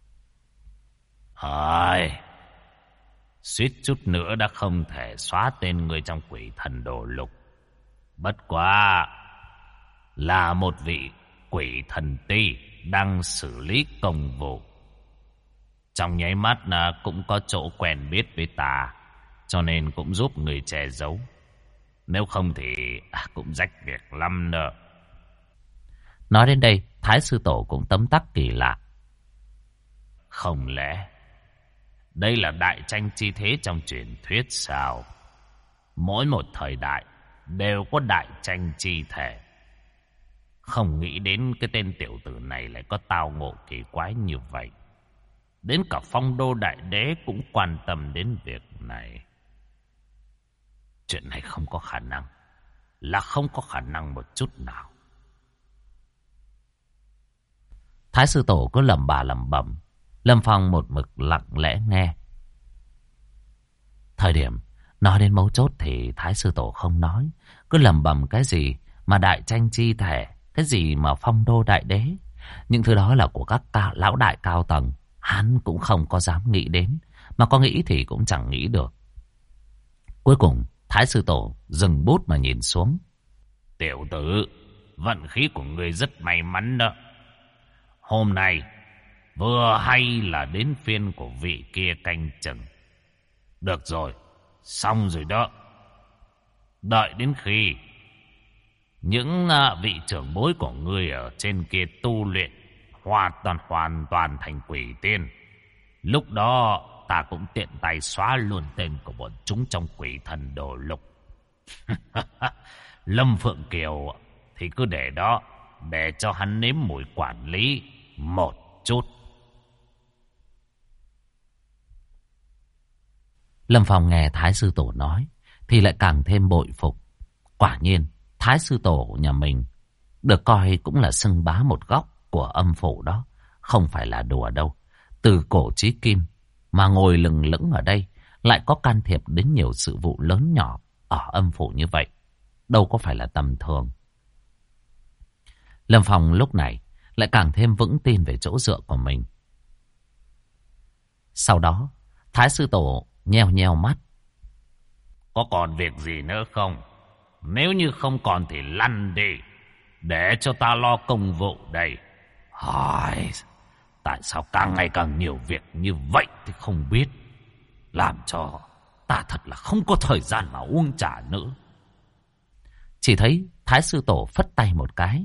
Suýt chút nữa đã không thể xóa tên người trong quỷ thần đồ lục. Bất quá là một vị quỷ thần ti đang xử lý công vụ. Trong nháy mắt là cũng có chỗ quen biết với ta, cho nên cũng giúp người che giấu. Nếu không thì cũng rách việc lắm nữa. Nói đến đây, Thái sư tổ cũng tấm tắc kỳ lạ. Không lẽ đây là đại tranh chi thế trong truyền thuyết sao? Mỗi một thời đại đều có đại tranh chi thể. Không nghĩ đến cái tên tiểu tử này lại có tao ngộ kỳ quái như vậy. Đến cả Phong Đô Đại Đế cũng quan tâm đến việc này. Chuyện này không có khả năng. Là không có khả năng một chút nào. Thái sư tổ cứ lẩm bà lẩm bẩm. Lâm Phong một mực lặng lẽ nghe. Thời điểm nói đến mấu chốt thì Thái sư tổ không nói. Cứ lẩm bẩm cái gì mà đại tranh chi thể, cái gì mà Phong Đô Đại Đế. Những thứ đó là của các lão đại cao tầng. Hắn cũng không có dám nghĩ đến. Mà có nghĩ thì cũng chẳng nghĩ được. Cuối cùng Thái sư tổ dừng bút mà nhìn xuống. Tiểu tử, vận khí của ngươi rất may mắn đó. Hôm nay vừa hay là đến phiên của vị kia canh chừng. Được rồi, xong rồi đó. Đợi đến khi những vị trưởng bối của ngươi ở trên kia tu luyện hoàn toàn thành quỷ tiên, lúc đó ta cũng tiện tay xóa luôn tên của bọn chúng trong quỷ thần đồ lục. Lâm Phượng Kiều thì cứ để đó, để cho hắn nếm mùi quản lý một chút. Lâm Phong nghe Thái sư tổ nói thì lại càng thêm bội phục. Quả nhiên Thái sư tổ nhà mình được coi cũng là xưng bá một góc của âm phủ đó, không phải là đùa đâu. Từ cổ chí kim mà ngồi lừng lững ở đây, lại có can thiệp đến nhiều sự vụ lớn nhỏ ở âm phủ như vậy, đâu có phải là tầm thường. Lâm Phong lúc này lại càng thêm vững tin về chỗ dựa của mình. Sau đó Thái sư tổ nheo nheo mắt. Có còn việc gì nữa không? Nếu như không còn thì lăn đi, để cho ta lo công vụ đây. Tại sao càng ngày càng nhiều việc như vậy thì không biết, làm cho ta thật là không có thời gian mà uống trà nữa. Chỉ thấy Thái sư tổ phất tay một cái,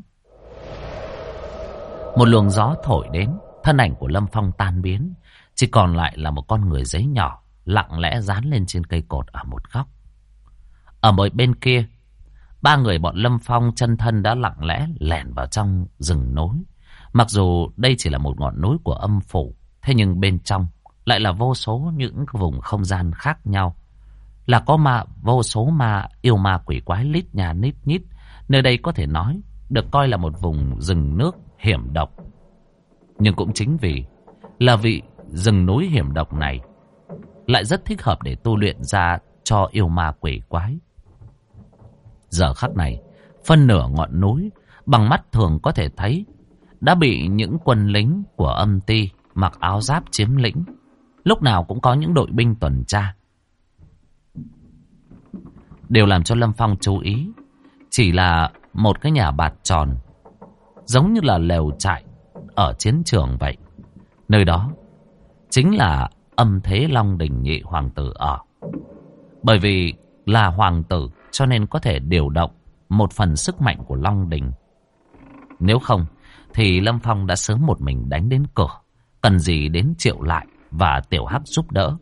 một luồng gió thổi đến, thân ảnh của Lâm Phong tan biến, chỉ còn lại là một con người giấy nhỏ lặng lẽ dán lên trên cây cột ở một góc. Ở một bên kia, ba người bọn Lâm Phong chân thân đã lặng lẽ lẻn vào trong rừng núi. Mặc dù đây chỉ là một ngọn núi của âm phủ, thế nhưng bên trong lại là vô số những vùng không gian khác nhau. Là có vô số yêu ma quỷ quái lít nhà lít nhít. Nơi đây có thể nói được coi là một vùng rừng nước hiểm độc. Nhưng cũng chính vì là vị rừng núi hiểm độc này lại rất thích hợp để tu luyện ra cho yêu ma quỷ quái. Giờ khắc này, phân nửa ngọn núi bằng mắt thường có thể thấy đã bị những quân lính của âm ty mặc áo giáp chiếm lĩnh. Lúc nào cũng có những đội binh tuần tra. Điều làm cho Lâm Phong chú ý chỉ là một cái nhà bạt tròn, giống như là lều trại ở chiến trường vậy. Nơi đó chính là âm thế Long Đình nhị hoàng tử ở. Bởi vì là hoàng tử cho nên có thể điều động một phần sức mạnh của Long Đình. Nếu không thì Lâm Phong đã sớm một mình đánh đến cửa, cần gì đến Triệu Lại và Tiểu Hắc giúp đỡ.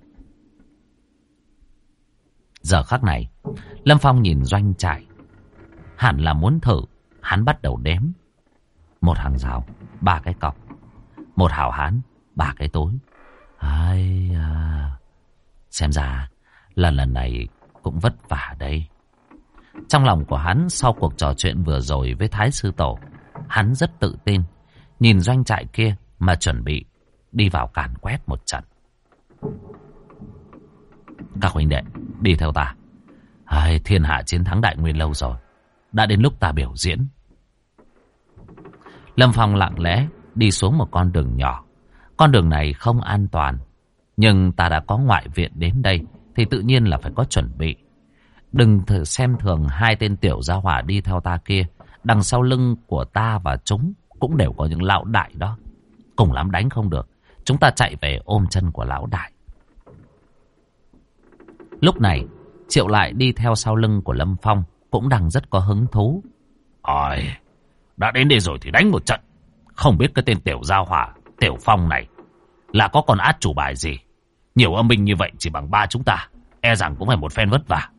Giờ khắc này, Lâm Phong nhìn doanh trại, hẳn là muốn thử. Hắn bắt đầu đếm. Một hàng rào, 3 cái cọc. Một hảo hán, 3 cái tối. Xem ra là lần này cũng vất vả đây. Trong lòng của hắn sau cuộc trò chuyện vừa rồi với Thái Sư Tổ, hắn rất tự tin, nhìn doanh trại kia mà chuẩn bị đi vào càn quét một trận. Các huynh đệ, đi theo ta. Thiên hạ chiến thắng Đại Nguyên lâu rồi, đã đến lúc ta biểu diễn. Lâm Phong lặng lẽ đi xuống một con đường nhỏ. Con đường này không an toàn, nhưng ta đã có ngoại viện đến đây thì tự nhiên là phải có chuẩn bị. Đừng thử xem thường hai tên tiểu gia hỏa đi theo ta kia. Đằng sau lưng của ta và chúng cũng đều có những lão đại đó. Cùng lắm đánh không được, chúng ta chạy về ôm chân của lão đại. Lúc này Triệu Lại đi theo sau lưng của Lâm Phong cũng đang rất có hứng thú. Đã đến đây rồi thì đánh một trận. Không biết cái tên tiểu gia hỏa Tiểu Phong này là có con át chủ bài gì. Nhiều âm binh như vậy chỉ bằng ba chúng ta, e rằng cũng phải một phen vất vả.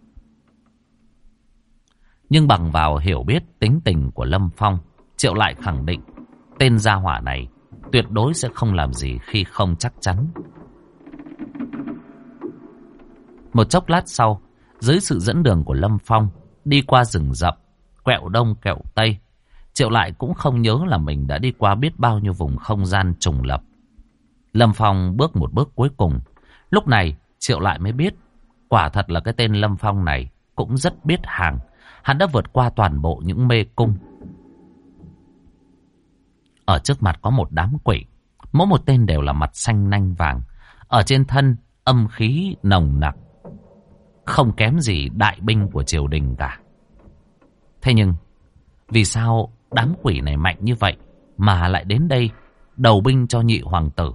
Nhưng bằng vào hiểu biết tính tình của Lâm Phong, Triệu Lại khẳng định tên gia hỏa này tuyệt đối sẽ không làm gì khi không chắc chắn. Một chốc lát sau, dưới sự dẫn đường của Lâm Phong, đi qua rừng rậm, quẹo đông quẹo tây, Triệu Lại cũng không nhớ là mình đã đi qua biết bao nhiêu vùng không gian trùng lập. Lâm Phong bước một bước cuối cùng. Lúc này Triệu Lại mới biết, quả thật là cái tên Lâm Phong này cũng rất biết hàng. Hắn đã vượt qua toàn bộ những mê cung. Ở trước mặt có một đám quỷ, mỗi một tên đều là mặt xanh nanh vàng, ở trên thân âm khí nồng nặc, không kém gì đại binh của triều đình cả. Thế nhưng vì sao đám quỷ này mạnh như vậy mà lại đến đây đầu binh cho nhị hoàng tử?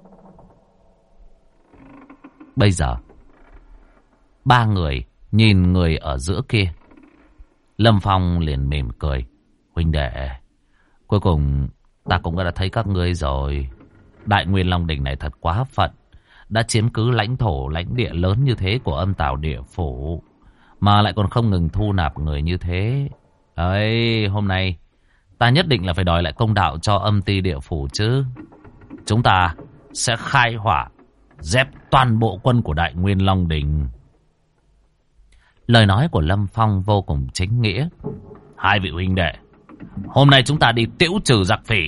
Bây giờ ba người nhìn người ở giữa kia, Lâm Phong liền mỉm cười. Huynh đệ, cuối cùng ta cũng đã thấy các ngươi rồi. Đại Nguyên Long Đỉnh này thật quá phận, đã chiếm cứ lãnh thổ lãnh địa lớn như thế của Âm Tào Địa Phủ, mà lại còn không ngừng thu nạp người như thế. Hôm nay ta nhất định là phải đòi lại công đạo cho Âm Ty Địa Phủ chứ. Chúng ta sẽ khai hỏa dẹp toàn bộ quân của Đại Nguyên Long Đỉnh. Lời nói của Lâm Phong vô cùng chính nghĩa. Hai vị huynh đệ, hôm nay chúng ta đi tiễu trừ giặc phỉ.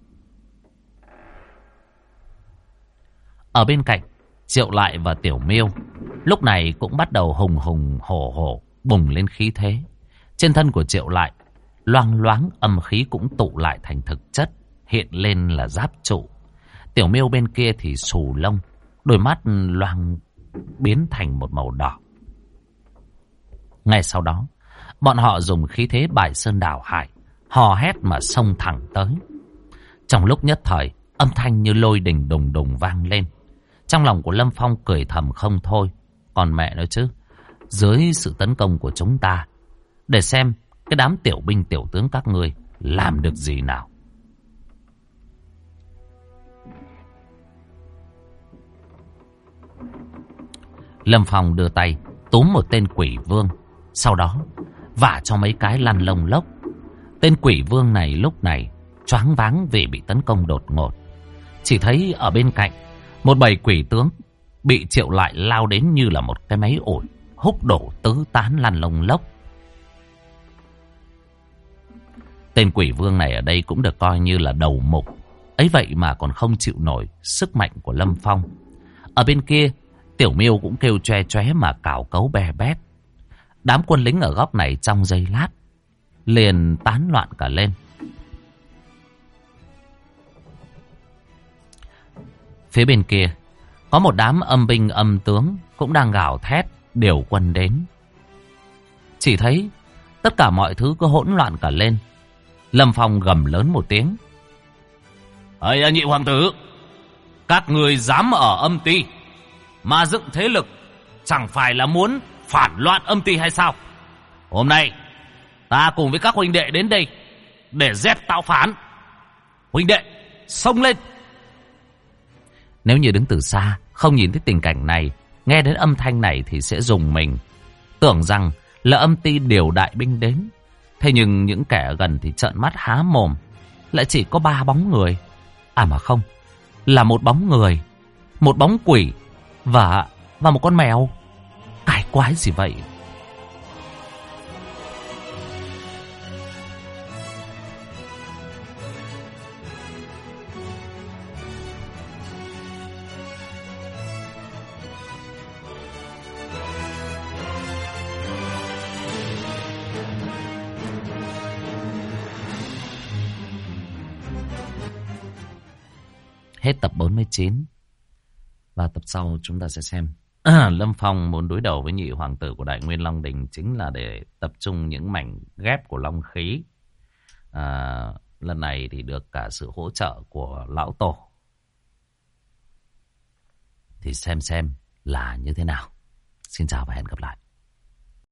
Ở bên cạnh, Triệu Lại và Tiểu Miêu lúc này cũng bắt đầu hùng hùng hổ hổ bùng lên khí thế. Trên thân của Triệu Lại loang loáng âm khí cũng tụ lại thành thực chất, hiện lên là giáp trụ. Tiểu Miêu bên kia thì xù lông, đôi mắt loang biến thành một màu đỏ. Ngay sau đó, bọn họ dùng khí thế bài sơn đảo hải, hò hét mà xông thẳng tới. Trong lúc nhất thời, âm thanh như lôi đình đùng đùng vang lên. Trong lòng của Lâm Phong cười thầm không thôi. Còn mẹ nói chứ, dưới sự tấn công của chúng ta, để xem cái đám tiểu binh tiểu tướng các ngươi làm được gì nào. Lâm Phong đưa tay túm một tên quỷ vương, sau đó vả cho mấy cái lăn lông lốc. Tên quỷ vương này lúc này choáng váng vì bị tấn công đột ngột. Chỉ thấy ở bên cạnh một bầy quỷ tướng bị Triệu Lại lao đến như là một cái máy ủi, húc đổ tứ tán lăn lông lốc. Tên quỷ vương này ở đây cũng được coi như là đầu mục, ấy vậy mà còn không chịu nổi sức mạnh của Lâm Phong. Ở bên kia, Tiểu Miêu cũng kêu choe choé mà cào cấu bè bét. Đám quân lính ở góc này trong giây lát liền tán loạn cả lên. Phía bên kia có một đám âm binh âm tướng cũng đang gào thét điều quân đến. Chỉ thấy tất cả mọi thứ cứ hỗn loạn cả lên. Lâm Phong gầm lớn một tiếng. Nhị hoàng tử, các người dám ở Âm Ty mà dựng thế lực, chẳng phải là muốn phản loạn Âm Ty hay sao? Hôm nay ta cùng với các huynh đệ đến đây để dẹp tạo phản. Huynh đệ, xông lên! Nếu như đứng từ xa, không nhìn thấy tình cảnh này, nghe đến âm thanh này thì sẽ rùng mình, tưởng rằng là Âm Ty điều đại binh đến. Thế nhưng những kẻ ở gần thì trợn mắt há mồm, lại chỉ có 3 bóng người. À mà không, là một bóng người, một bóng quỷ và một con mèo. quái gì vậy? Hết tập 49. Và tập sau chúng ta sẽ xem Lâm Phong muốn đối đầu với nhị hoàng tử của Đại Nguyên Long Đình chính là để tập trung những mảnh ghép của long khí. Lần này thì được cả sự hỗ trợ của lão tổ. Thì xem là như thế nào. Xin chào và hẹn gặp lại.